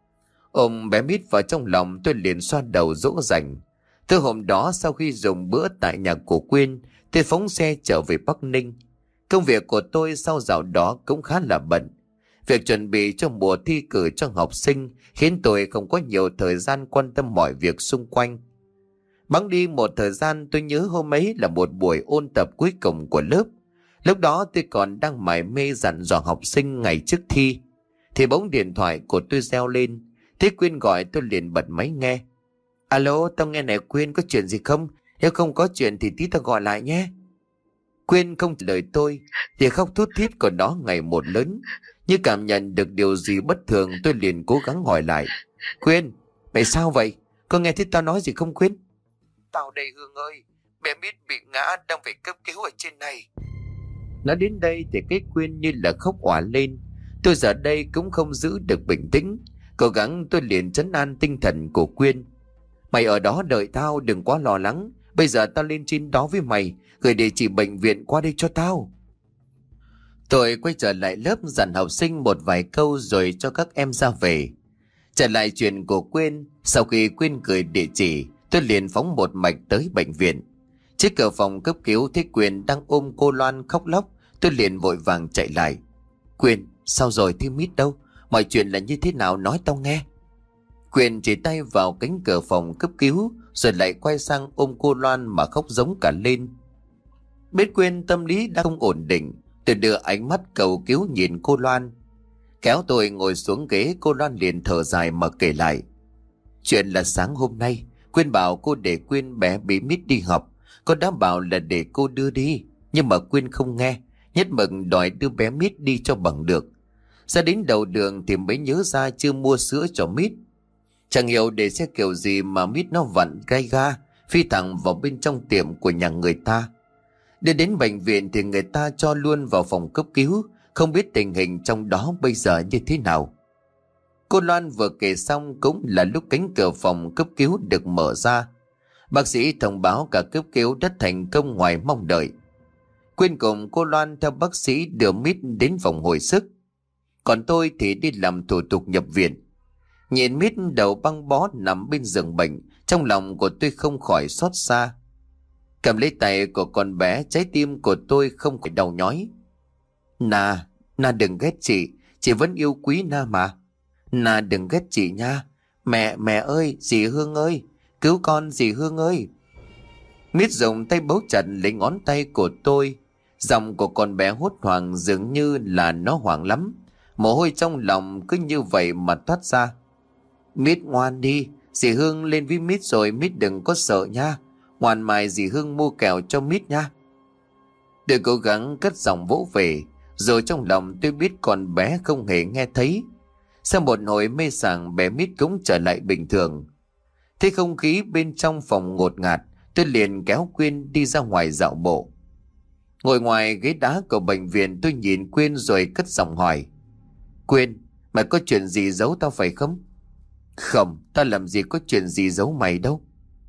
Ôm bé Mít vào trong lòng, tôi liền xoa đầu dỗ dành. Từ hôm đó sau khi dùng bữa tại nhà của Quyên, tôi phóng xe trở về Bắc Ninh. Công việc của tôi sau dạo đó cũng khá là bận. Việc chuẩn bị cho mùa thi cử cho học sinh khiến tôi không có nhiều thời gian quan tâm mọi việc xung quanh. Bẵng đi một thời gian, tôi nhớ hôm ấy là một buổi ôn tập cuối cùng của lớp. Lúc đó tôi còn đang mải mê dặn dò học sinh ngày trước thi. Thì bỗng điện thoại của tôi reo lên. Thế Quyên gọi, tôi liền bật máy nghe. Alo, tao nghe này Quyên, có chuyện gì không? Nếu không có chuyện thì tí tao gọi lại nhé. Quyên không trả lời tôi, thì khóc thút thít của nó ngày một lớn. Như cảm nhận được điều gì bất thường, tôi liền cố gắng hỏi lại. Quyên, mày sao vậy? Có nghe thấy tao nói gì không Quyên? Tao đây Hương ơi, bé Mít bị ngã, đang phải cấp cứu ở trên này. Nói đến đây thì cái Quyên như là khóc òa lên. Tôi giờ đây cũng không giữ được bình tĩnh. Cố gắng tôi liền trấn an tinh thần của Quyên. Mày ở đó đợi tao, đừng quá lo lắng. Bây giờ tao lên trên đó với mày, gửi địa chỉ bệnh viện qua đây cho tao. Tôi quay trở lại lớp dặn học sinh một vài câu rồi cho các em ra về. Trở lại chuyện của Quyên, sau khi Quyên gửi địa chỉ, tôi liền phóng một mạch tới bệnh viện. Trước cửa phòng cấp cứu thấy Quyên đang ôm cô Loan khóc lóc, tôi liền vội vàng chạy lại. Quyên, sao rồi, thế Mít đâu? Mọi chuyện là như thế nào, nói tao nghe. Quyên chỉ tay vào cánh cửa phòng cấp cứu rồi lại quay sang ôm cô Loan mà khóc giống cả lên. Biết Quyên tâm lý đã không ổn định, tôi đưa ánh mắt cầu cứu nhìn cô Loan. Kéo tôi ngồi xuống ghế, cô Loan liền thở dài mà kể lại. Chuyện là sáng hôm nay Quyên bảo cô để Quyên bé bị Mít đi học. Cô đã bảo là để cô đưa đi, nhưng mà Quyên không nghe, nhất mực đòi đưa bé Mít đi cho bằng được. Ra đến đầu đường thì mới nhớ ra chưa mua sữa cho Mít. Chẳng hiểu để xe kiểu gì mà Mít nó vặn gai ga, phi thẳng vào bên trong tiệm của nhà người ta. Đưa đến bệnh viện thì người ta cho luôn vào phòng cấp cứu, không biết tình hình trong đó bây giờ như thế nào. Cô Loan vừa kể xong cũng là lúc cánh cửa phòng cấp cứu được mở ra. Bác sĩ thông báo cả cấp cứu đã thành công ngoài mong đợi. Quyên cùng cô Loan theo bác sĩ đưa Mít đến phòng hồi sức. còn tôi thì đi làm thủ tục nhập viện. Nhìn Mít đầu băng bó nằm bên giường bệnh, trong lòng của tôi không khỏi xót xa. Cầm lấy tay của con bé, trái tim của tôi không khỏi đau nhói. Na, Na đừng ghét chị, chị vẫn yêu quý Na mà. Na đừng ghét chị nha. Mẹ, mẹ ơi, dì Hương ơi, cứu con dì Hương ơi. Mít dùng tay bấu chặt lấy ngón tay của tôi. Giọng của con bé hốt hoảng, dường như là nó hoảng lắm. Mồ hôi trong lòng cứ như vậy mà toát ra. Mít ngoan đi, dì Hương lên với Mít rồi, Mít đừng có sợ nha. Ngoan mài dì Hương mua kẹo cho Mít nha. Tôi cố gắng cất giọng vỗ về, rồi trong lòng tôi biết con bé không hề nghe thấy. Sau một hồi mê sảng, bé Mít cũng trở lại bình thường. Thấy không khí bên trong phòng ngột ngạt, tôi liền kéo Quyên đi ra ngoài dạo bộ. Ngồi ngoài ghế đá của bệnh viện, tôi nhìn Quyên rồi cất giọng hỏi. Quyên, mày có chuyện gì giấu tao phải không? Không, tao làm gì có chuyện gì giấu mày đâu.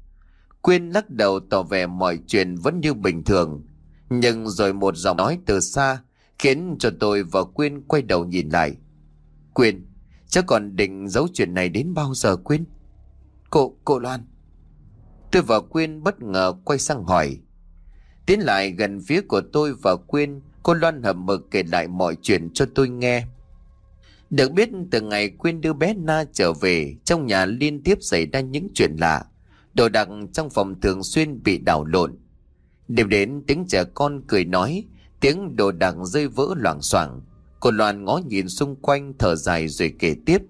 Quyên lắc đầu tỏ vẻ mọi chuyện vẫn như bình thường. Nhưng rồi một giọng nói từ xa khiến cho tôi và Quyên quay đầu nhìn lại. Quyên, cháu còn định giấu chuyện này đến bao giờ Quyên? Cô, cô Loan. Tôi và Quyên bất ngờ quay sang hỏi. Tiến lại gần phía của tôi và Quyên, cô Loan hậm hực kể lại mọi chuyện cho tôi nghe. Được biết từ ngày Quyên đưa bé Na trở về, trong nhà liên tiếp xảy ra những chuyện lạ. Đồ đạc trong phòng thường xuyên bị đảo lộn. Đêm đến tiếng trẻ con cười nói, tiếng đồ đạc rơi vỡ loảng xoảng. Cô Loan ngó nhìn xung quanh thở dài rồi kể tiếp.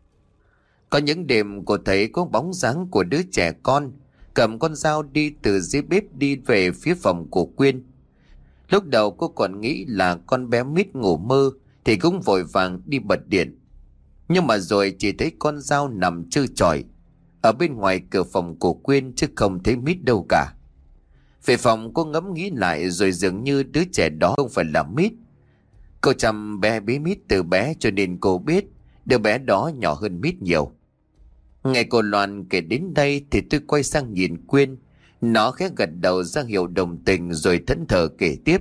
Có những đêm cô thấy có bóng dáng của đứa trẻ con cầm con dao đi từ dưới bếp đi về phía phòng của Quyên. Lúc đầu cô còn nghĩ là con bé Mít ngủ mơ thì cũng vội vàng đi bật điện. Nhưng mà rồi chỉ thấy con dao nằm trơ trọi ở bên ngoài cửa phòng của Quyên, chứ không thấy Mít đâu cả. Về phòng cô ngẫm nghĩ lại rồi dường như đứa trẻ đó không phải là Mít. Cô chăm bé bí Mít từ bé cho nên cô biết đứa bé đó nhỏ hơn Mít nhiều. Nghe cô Loan kể đến đây thì tôi quay sang nhìn Quyên. Nó khẽ gật đầu ra hiệu đồng tình rồi thẫn thờ kể tiếp.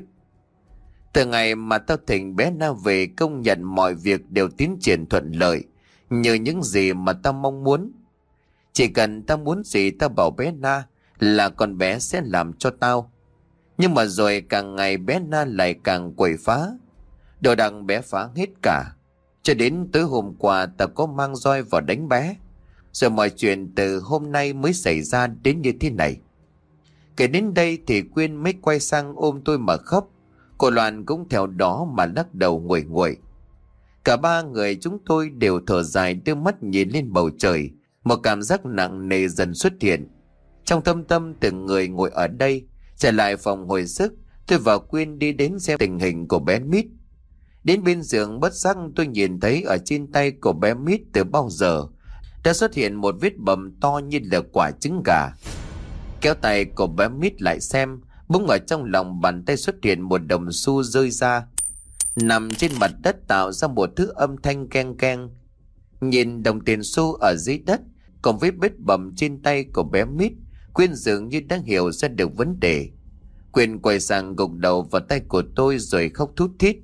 Từ ngày mà tao thỉnh bé Na về, công nhận mọi việc đều tiến triển thuận lợi, như những gì mà tao mong muốn. Chỉ cần tao muốn gì tao bảo bé Na là con bé sẽ làm cho tao. Nhưng mà rồi càng ngày bé Na lại càng quậy phá. Đồ đạc bé phá hết cả. Cho đến tối hôm qua tao có mang roi vào đánh bé. Rồi mọi chuyện từ hôm nay mới xảy ra đến như thế này. Kể đến đây thì Quyên mới quay sang ôm tôi mà khóc. Cô Loan cũng theo đó mà lắc đầu nguội nguội. Cả ba người chúng tôi đều thở dài, đưa mắt nhìn lên bầu trời. Một cảm giác nặng nề dần xuất hiện. Trong thâm tâm từng người ngồi ở đây, trở lại phòng hồi sức, tôi và Quyên đi đến xem tình hình của bé Mít. Đến bên giường bất giác tôi nhìn thấy ở trên tay của bé Mít từ bao giờ đã xuất hiện một vết bầm to như là quả trứng gà. Kéo tay của bé Mít lại xem, bỗng ở trong lòng bàn tay xuất hiện một đồng xu rơi ra, nằm trên mặt đất tạo ra một thứ âm thanh keng keng. Nhìn đồng tiền xu ở dưới đất cùng với vết bầm trên tay của bé Mít, Quyên dường như đang hiểu ra được vấn đề. Quyên quay sang gục đầu vào tay của tôi rồi khóc thút thít.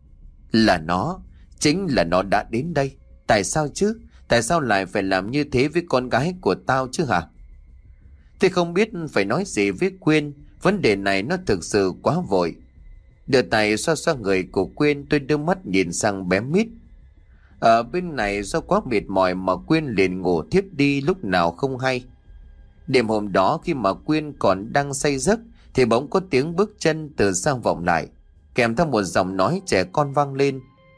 Là nó, chính là nó đã đến đây. Tại sao chứ? Tại sao lại phải làm như thế với con gái của tao chứ hả? Tôi không biết phải nói gì với Quyên. Vấn đề này nó thực sự quá vội. Đưa tay xoa xoa người của Quyên, tôi đưa mắt nhìn sang bé Mít. Ở bên này do quá mệt mỏi mà Quyên liền ngủ thiếp đi lúc nào không hay. Đêm hôm đó khi mà Quyên còn đang say giấc thì bỗng có tiếng bước chân từ xa vọng lại, kèm theo một giọng nói trẻ con vang lên.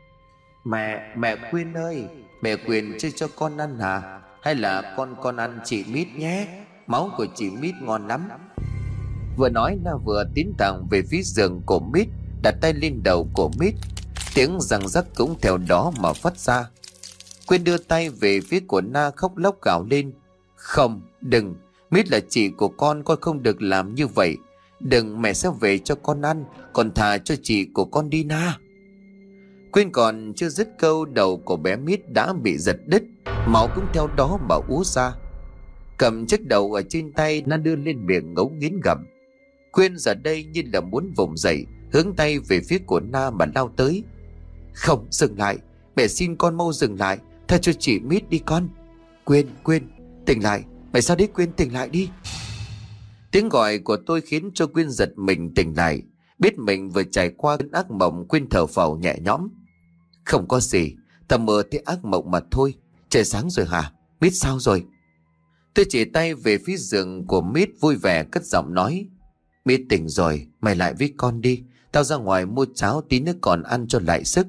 Mẹ, mẹ Quyên ơi, mẹ Quyên chơi cho con ăn hả? Hay là con con ăn chị Mít nhé, máu của chị Mít ngon lắm. Vừa nói nó vừa tiến thẳng về phía giường của Mít, đặt tay lên đầu của Mít. Tiếng răng rắc cũng theo đó mà phát ra. Quyên đưa tay về phía của Na khóc lóc gào lên. Không, đừng, Mít là chị của con, con không được làm như vậy. Đừng, mẹ sẽ về cho con ăn, còn thà cho chị của con đi Na. Quyên còn chưa dứt câu, đầu của bé Mít đã bị giật đứt, máu cũng theo đó mà ú ra. Cầm chiếc đầu ở trên tay, Na đưa lên miệng ngấu nghiến gặm. Quyên giờ đây như là muốn vùng dậy, hướng tay về phía của Na mà lao tới. Không, dừng lại, Mẹ xin con mau dừng lại, tha cho chị Mít đi con. Quyên, Quyên, tỉnh lại. Mày sao đấy Quyên, tỉnh lại đi. Tiếng gọi của tôi khiến cho Quyên giật mình tỉnh lại. Biết mình vừa trải qua cơn ác mộng, Quyên thở phào nhẹ nhõm. Không có gì, ta mơ thấy ác mộng mà thôi. Trời sáng rồi hả? Mít sao rồi? Tôi chỉ tay về phía giường của Mít vui vẻ cất giọng nói. Mít tỉnh rồi, mày lại với con đi. Tao ra ngoài mua cháo tí nữa còn ăn cho lại sức.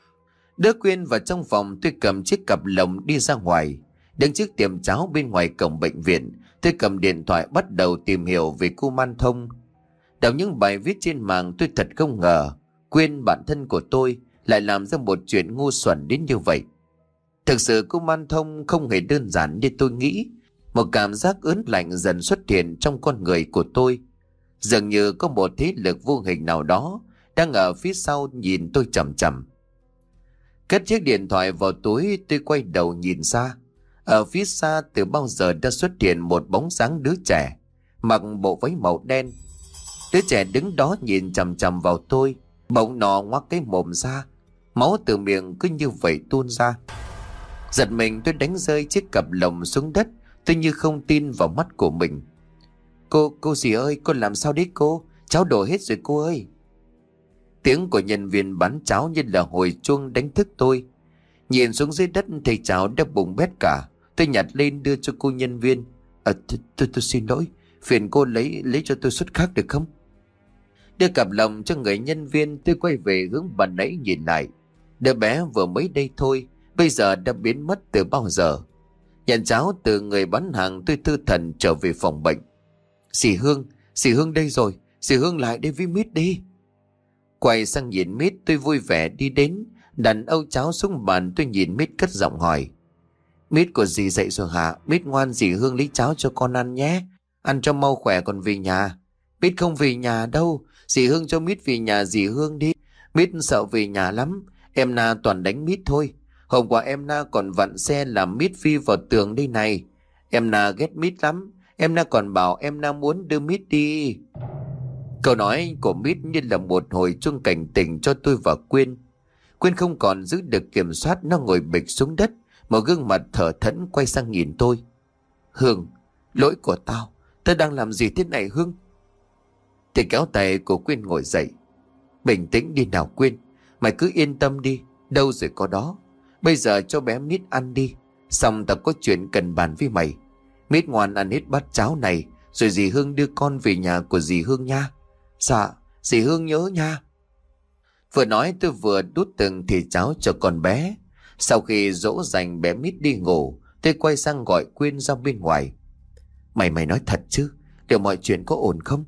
Đỡ Quyên vào trong phòng, tôi cầm chiếc cặp lồng đi ra ngoài. Đứng trước tiệm cháo bên ngoài cổng bệnh viện, tôi cầm điện thoại bắt đầu tìm hiểu về cô Man Thông. Đọc những bài viết trên mạng, tôi thật không ngờ Quyên, bạn thân của tôi, lại làm ra một chuyện ngu xuẩn đến như vậy. Thực sự cô Man Thông không hề đơn giản như tôi nghĩ. Một cảm giác ớn lạnh dần xuất hiện trong con người của tôi. Dường như có một thế lực vô hình nào đó đang ở phía sau nhìn tôi chằm chằm. Cất chiếc điện thoại vào túi, tôi quay đầu nhìn ra. Ở phía xa từ bao giờ đã xuất hiện một bóng dáng đứa trẻ, mặc bộ váy màu đen. Đứa trẻ đứng đó nhìn chằm chằm vào tôi, bỗng nó ngoác cái mồm ra, máu từ miệng cứ như vậy tuôn ra. Giật mình, tôi đánh rơi chiếc cặp lồng xuống đất. Tôi như không tin vào mắt của mình. Cô, cô gì ơi, cô làm sao đấy cô? Cháo đổ hết rồi cô ơi. Tiếng của nhân viên bán cháo như là hồi chuông đánh thức tôi. Nhìn xuống dưới đất thấy cháo đã bùng bét cả. Tôi nhặt lên đưa cho cô nhân viên. À, tôi, tôi, tôi xin lỗi, phiền cô lấy lấy cho tôi suất khác được không? Đưa cặp lồng cho người nhân viên, tôi quay về hướng bàn nãy nhìn lại. Đứa bé vừa mới đây thôi, bây giờ đã biến mất từ bao giờ. Nhận cháo từ người bán hàng, tôi thư thần trở về phòng bệnh. Dì Hương, dì Hương đây rồi, dì Hương lại đây với Mít đi. Quay sang nhìn Mít, tôi vui vẻ đi đến, đặt âu cháo xuống bàn. Tôi nhìn Mít cất giọng hỏi. Mít của dì dậy rồi hả? Mít ngoan, dì Hương lấy cháo cho con ăn nhé. Ăn cho mau khỏe còn về nhà. Mít không về nhà đâu, dì Hương cho Mít về nhà dì Hương đi. Mít sợ về nhà lắm, em Na toàn đánh Mít thôi. Hôm qua em Na còn vặn xe làm Mít phi vào tường đây này. Em Na ghét Mít lắm. Em Na còn bảo em Na muốn đưa Mít đi. Câu nói của Mít như là một hồi chuông cảnh tỉnh cho tôi và Quyên. Quyên không còn giữ được kiểm soát, nó ngồi bịch xuống đất, một gương mặt thở thẫn quay sang nhìn tôi. Hương, lỗi của tao. Tao đang làm gì thế này Hương? Thì kéo tay của Quyên ngồi dậy. Bình tĩnh đi nào Quyên. Mày cứ yên tâm đi. Đâu rồi có đó. Bây giờ cho bé Mít ăn đi. Xong tao có chuyện cần bàn với mày. Mít ngoan ăn hết bát cháo này, rồi dì Hương đưa con về nhà của dì Hương nha. Dạ, dì Hương nhớ nha. Vừa nói tôi vừa đút từng thìa cháo cho con bé. Sau khi dỗ dành bé Mít đi ngủ, tôi quay sang gọi Quyên ra bên ngoài. Mày mày nói thật chứ? Liệu mọi chuyện có ổn không?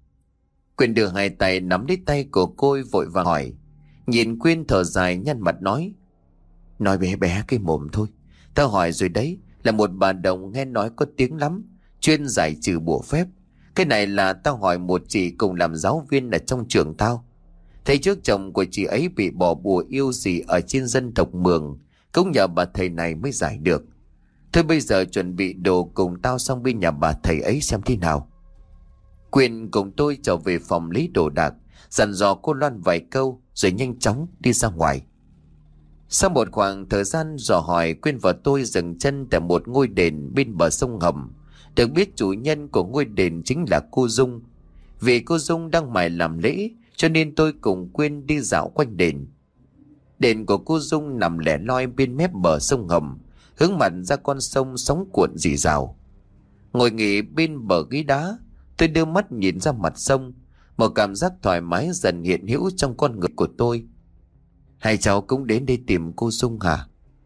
Quyên đưa hai tay nắm lấy tay của cô, vội vàng hỏi. Nhìn Quyên thở dài nhăn mặt nói. Nói bé bé cái mồm thôi. Tao hỏi rồi đấy, là một bà đồng nghe nói có tiếng lắm, chuyên giải trừ bùa phép. Cái này là tao hỏi một chị cùng làm giáo viên ở trong trường tao. Thấy trước chồng của chị ấy bị bỏ bùa yêu gì ở trên dân tộc Mường, cũng nhờ bà thầy này mới giải được. Thôi bây giờ chuẩn bị đồ cùng tao sang bên nhà bà thầy ấy xem thế nào. Quyên cùng tôi trở về phòng lấy đồ đạc, dặn dò cô Loan vài câu rồi nhanh chóng đi ra ngoài. Sau một khoảng thời gian dò hỏi, Quyên và tôi dừng chân tại một ngôi đền bên bờ sông Hầm. Được biết chủ nhân của ngôi đền chính là cô Dung. Vì cô Dung đang mải làm lễ, cho nên tôi cùng Quyên đi dạo quanh đền. Đền của cô Dung nằm lẻ loi bên mép bờ sông Hầm, hướng mặt ra con sông sóng cuộn rì rào. Ngồi nghỉ bên bờ ghế đá, tôi đưa mắt nhìn ra mặt sông. Một cảm giác thoải mái dần hiện hữu trong con người của tôi. Hai cháu cũng đến đây tìm cô Dung hả?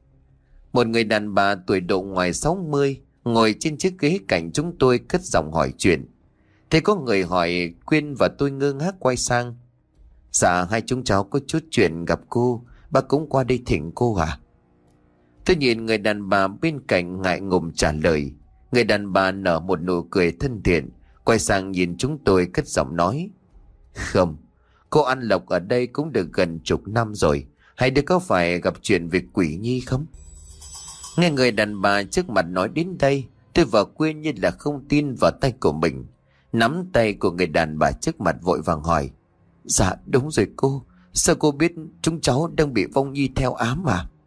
Một người đàn bà tuổi độ ngoài sáu mươi ngồi trên chiếc ghế cạnh chúng tôi cất giọng hỏi chuyện. Thế có người hỏi, Quyên và tôi ngơ ngác quay sang. Dạ, hai chúng cháu có chút chuyện gặp cô, bác cũng qua đây thỉnh cô à? Tôi nhìn người đàn bà bên cạnh ngại ngùng trả lời. Người đàn bà nở một nụ cười thân thiện, quay sang nhìn chúng tôi cất giọng nói. Không, cô An Lộc ở đây cũng được gần chục năm rồi. Hai đứa có phải gặp chuyện về quỷ nhi không? Nghe người đàn bà trước mặt nói đến đây, tôi và Quyên như là không tin vào tay của mình. Nắm tay của người đàn bà trước mặt vội vàng hỏi. Dạ đúng rồi cô. Sao cô biết chúng cháu đang bị vong nhi theo ám à?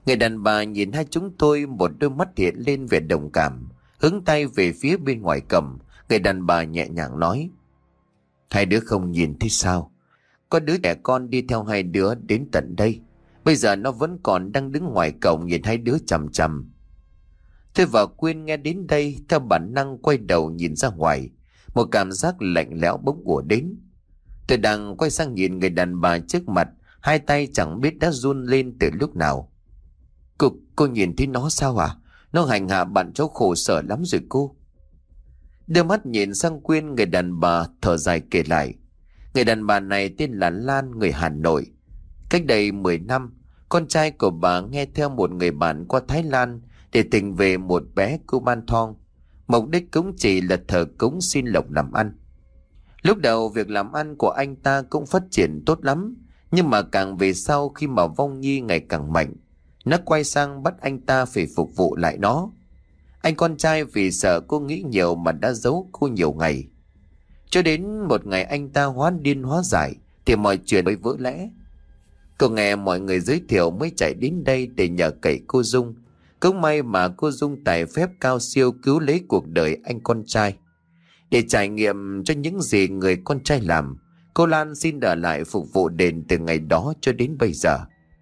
Người đàn bà nhìn hai chúng tôi, một đôi mắt hiện lên vẻ đồng cảm, hướng tay về phía bên ngoài cầm. Người đàn bà nhẹ nhàng nói: Hai đứa không nhìn thấy sao? Có đứa trẻ con đi theo hai đứa đến tận đây. Bây giờ nó vẫn còn đang đứng ngoài cổng nhìn hai đứa chằm chằm. Tôi và Quyên nghe đến đây, theo bản năng quay đầu nhìn ra ngoài. Một cảm giác lạnh lẽo bỗng ùa đến. Tôi đang quay sang nhìn người đàn bà trước mặt, hai tay chẳng biết đã run lên từ lúc nào. Cô, cô nhìn thấy nó sao à? Nó hành hạ bạn cháu khổ sở lắm rồi cô. Đưa mắt nhìn sang Quyên, người đàn bà thở dài kể lại. Người đàn bà này tên là Lan, người Hà Nội. Cách đây mười năm, con trai của bà nghe theo một người bạn qua Thái Lan để tìm về một bé Kuman Thong. Mục đích cũng chỉ là thờ cúng xin lộc làm ăn. Lúc đầu việc làm ăn của anh ta cũng phát triển tốt lắm, nhưng mà càng về sau khi mà vong nhi ngày càng mạnh, nó quay sang bắt anh ta phải phục vụ lại nó. Anh con trai vì sợ cô nghĩ nhiều mà đã giấu cô nhiều ngày. Cho đến một ngày anh ta hóa điên hóa dại thì mọi chuyện mới vỡ lẽ. Cô nghe mọi người giới thiệu mới chạy đến đây để nhờ cậy cô Dung. Cũng may mà cô Dung tài phép cao siêu cứu lấy cuộc đời anh con trai. Để trải nghiệm cho những gì người con trai làm, cô Lan xin ở lại phục vụ đền từ ngày đó cho đến bây giờ.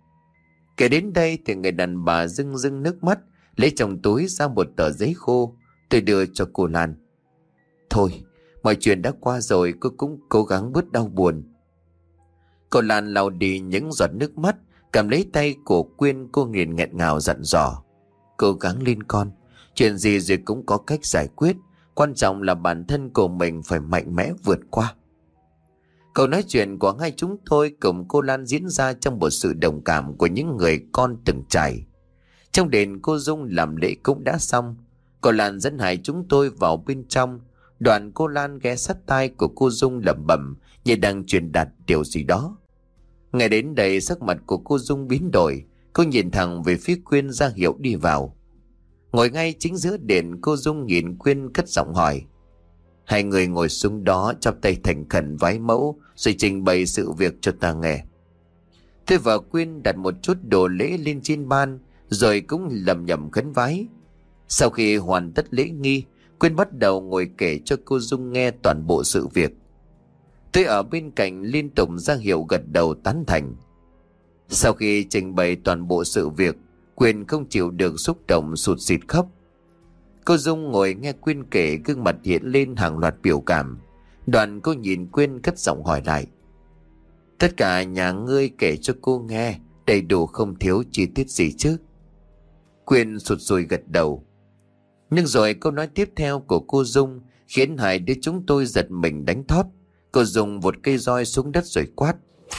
Kể đến đây thì người đàn bà rưng rưng nước mắt, lấy trong túi ra một tờ giấy khô. Tôi đưa cho cô Lan. Thôi, mọi chuyện đã qua rồi, cô cũng cố gắng bớt đau buồn. Cô Lan lau đi những giọt nước mắt, cầm lấy tay của Quyên, cô nghiền nghẹn ngào dặn dò. Cố gắng lên con, chuyện gì rồi cũng có cách giải quyết. Quan trọng là bản thân của mình phải mạnh mẽ vượt qua. Câu nói chuyện của hai chúng tôi cùng cô Lan diễn ra trong một sự đồng cảm của những người con từng trải. Trong đền, cô Dung làm lễ cũng đã xong. Cô Lan dẫn hai chúng tôi vào bên trong. Đoạn cô Lan ghé sát tai của cô Dung lẩm bẩm như đang truyền đạt điều gì đó. Ngay đến đây sắc mặt của cô Dung biến đổi. Cô nhìn thẳng về phía Quyên ra hiệu đi vào. Ngồi ngay chính giữa đền, cô Dung nhìn Quyên cất giọng hỏi. Hai người ngồi xuống đó, chắp tay thành khẩn vái mẫu rồi trình bày sự việc cho ta nghe. Tôi và Quyên đặt một chút đồ lễ lên trên ban, rồi cũng lầm nhầm khấn vái. Sau khi hoàn tất lễ nghi, Quyên bắt đầu ngồi kể cho cô Dung nghe toàn bộ sự việc. Tôi ở bên cạnh liên tục ra hiệu gật đầu tán thành. Sau khi trình bày toàn bộ sự việc, Quyên không chịu được xúc động sụt sịt khóc. Cô Dung ngồi nghe Quyên kể, gương mặt hiện lên hàng loạt biểu cảm. Đoạn cô nhìn Quyên cất giọng hỏi lại. Tất cả nhà ngươi kể cho cô nghe đầy đủ không thiếu chi tiết gì chứ? Quyên sụt sùi gật đầu. Nhưng rồi câu nói tiếp theo của cô Dung khiến hai đứa chúng tôi giật mình đánh thót. Cô Dung vụt cây roi xuống đất rồi quát.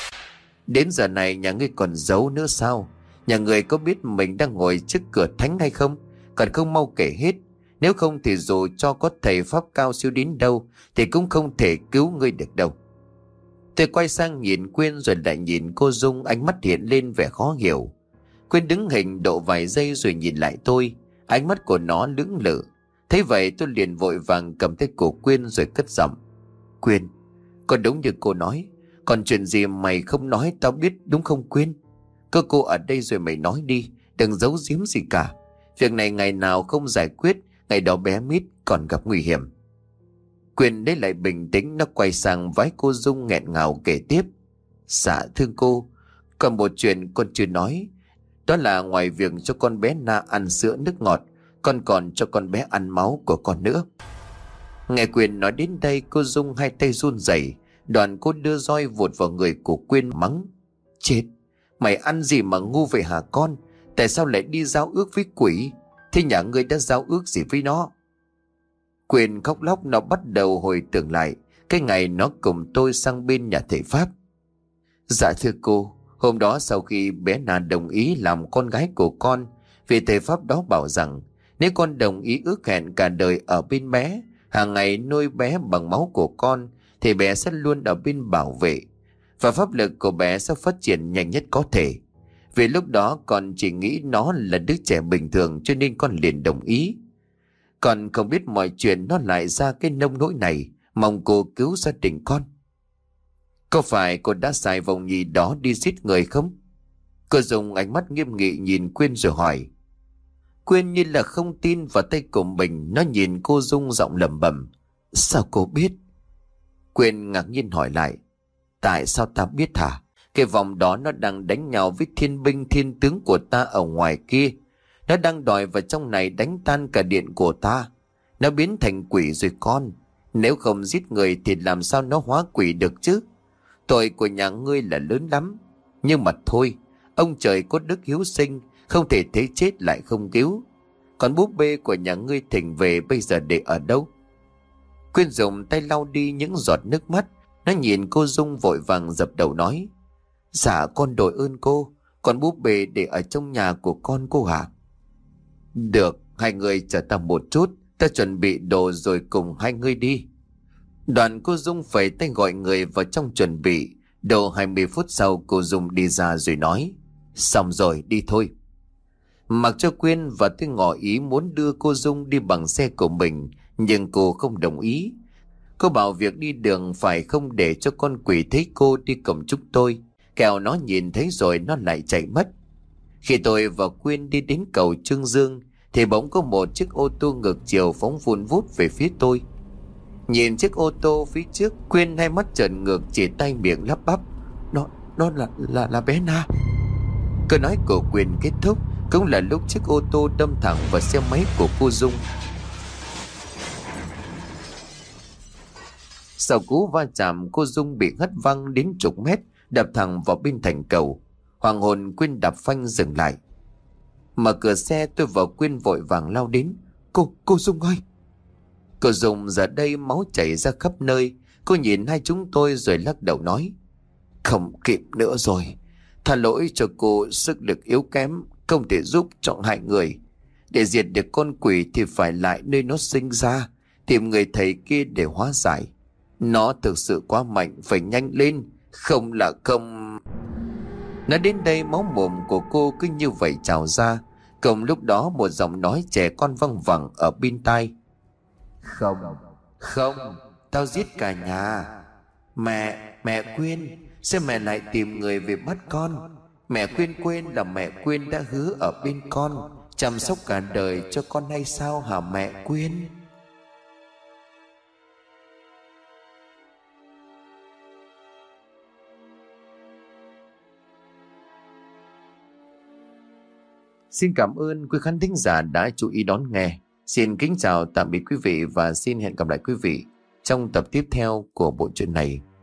Đến giờ này nhà ngươi còn giấu nữa sao? Nhà người có biết mình đang ngồi trước cửa thánh hay không? Còn không mau kể hết. Nếu không thì dù cho có thầy pháp cao siêu đến đâu thì cũng không thể cứu ngươi được đâu. Tôi quay sang nhìn Quyên rồi lại nhìn cô Dung, ánh mắt hiện lên vẻ khó hiểu. Quyên đứng hình độ vài giây rồi nhìn lại tôi, ánh mắt của nó lưỡng lự. Thế vậy tôi liền vội vàng cầm tay của Quyên rồi cất giọng. Quyên, còn đúng như cô nói, còn chuyện gì mày không nói tao biết đúng không Quyên? Cơ cô ở đây rồi mày nói đi, đừng giấu giếm gì cả. Việc này ngày nào không giải quyết, ngày đó bé Mít còn gặp nguy hiểm. Quyên lấy lại bình tĩnh, nó quay sang vái cô Dung nghẹn ngào kể tiếp. Dạ thưa cô, còn một chuyện con chưa nói. Đó là ngoài việc cho con bé Na ăn sữa nước ngọt, con còn cho con bé ăn máu của con nữa. Nghe Quyên nói đến đây, cô Dung hai tay run rẩy. Đoạn cô đưa roi vụt vào người của Quyên mắng. Chết, mày ăn gì mà ngu vậy hả con? Tại sao lại đi giao ước với quỷ? Thế nhà ngươi đã giao ước gì với nó? Quyên khóc lóc, nó bắt đầu hồi tưởng lại cái ngày nó cùng tôi sang bên nhà thầy Pháp. Dạ thưa cô, hôm đó sau khi bé Na đồng ý làm con gái của con, vì thầy Pháp đó bảo rằng nếu con đồng ý ước hẹn cả đời ở bên bé, hàng ngày nuôi bé bằng máu của con, thì bé sẽ luôn ở bên bảo vệ, và pháp lực của bé sẽ phát triển nhanh nhất có thể. Vì lúc đó con chỉ nghĩ nó là đứa trẻ bình thường cho nên con liền đồng ý. Con không biết mọi chuyện nó lại ra cái nông nỗi này, mong cô cứu gia đình con. Có phải cô đã xài vòng nhì đó đi giết người không? Cô dùng ánh mắt nghiêm nghị nhìn Quyên rồi hỏi. Quyên như là không tin vào tay của mình, nó nhìn cô Dung giọng lẩm bẩm. Sao cô biết? Quyên ngạc nhiên hỏi lại. Tại sao ta biết hả? Cái vòng đó nó đang đánh nhau với thiên binh thiên tướng của ta ở ngoài kia. Nó đang đòi vào trong này đánh tan cả điện của ta. Nó biến thành quỷ rồi con. Nếu không giết người thì làm sao nó hóa quỷ được chứ? Tội của nhà ngươi là lớn lắm. Nhưng mà thôi, ông trời có đức hiếu sinh, không thể thế chết lại không cứu. Còn búp bê của nhà ngươi thỉnh về bây giờ để ở đâu? Quyên dùng tay lau đi những giọt nước mắt. Nó nhìn cô Dung vội vàng dập đầu nói. Dạ con đội ơn cô. Còn búp bê để ở trong nhà của con cô hả? Được, hai người chờ ta một chút. Ta chuẩn bị đồ rồi cùng hai người đi. Đoàn cô Dung phải tay gọi người vào trong chuẩn bị. Độ hai mươi phút sau cô Dung đi ra rồi nói. Xong rồi, đi thôi. Mặc cho Quyên và tôi ngỏ ý muốn đưa cô Dung đi bằng xe của mình, nhưng cô không đồng ý. Cô bảo việc đi đường phải không để cho con quỷ thấy cô đi cùng chúng tôi, kẻo nó nhìn thấy rồi nó lại chạy mất. Khi tôi và Quyên đi đến cầu Trương Dương thì bỗng có một chiếc ô tô ngược chiều phóng vun vút về phía tôi. Nhìn chiếc ô tô phía trước, Quyên hai mắt trợn ngược, chỉ tay miệng lắp bắp. Nó, nó là, là, là bé Na. Câu nói của Quyên kết thúc cũng là lúc chiếc ô tô đâm thẳng vào xe máy của cô Dung. Sau cú va chạm, cô Dung bị hất văng đến chục mét, đập thẳng vào bên thành cầu. Hoàng hồn, Quyên đạp phanh dừng lại. Mở cửa xe, tôi và Quyên vội vàng lao đến. Cô, cô Dung ơi! Cô Dung giờ đây máu chảy ra khắp nơi. Cô nhìn hai chúng tôi rồi lắc đầu nói. Không kịp nữa rồi. Tha lỗi cho cô, sức lực yếu kém, không thể giúp chọn hại người. Để diệt được con quỷ thì phải lại nơi nó sinh ra, tìm người thầy kia để hóa giải. Nó thực sự quá mạnh, phải nhanh lên, không là không... Nói đến đây, máu mồm của cô cứ như vậy trào ra. Cùng lúc đó một giọng nói trẻ con văng vẳng ở bên tai. Không, không, tao giết cả nhà. Mẹ, mẹ Quyên, sao mẹ lại tìm người về bắt con? Mẹ Quyên quên là mẹ Quyên đã hứa ở bên con, chăm sóc cả đời cho con hay sao hả mẹ Quyên? Xin cảm ơn quý khán thính giả đã chú ý đón nghe. Xin kính chào tạm biệt quý vị và xin hẹn gặp lại quý vị trong tập tiếp theo của bộ truyện này.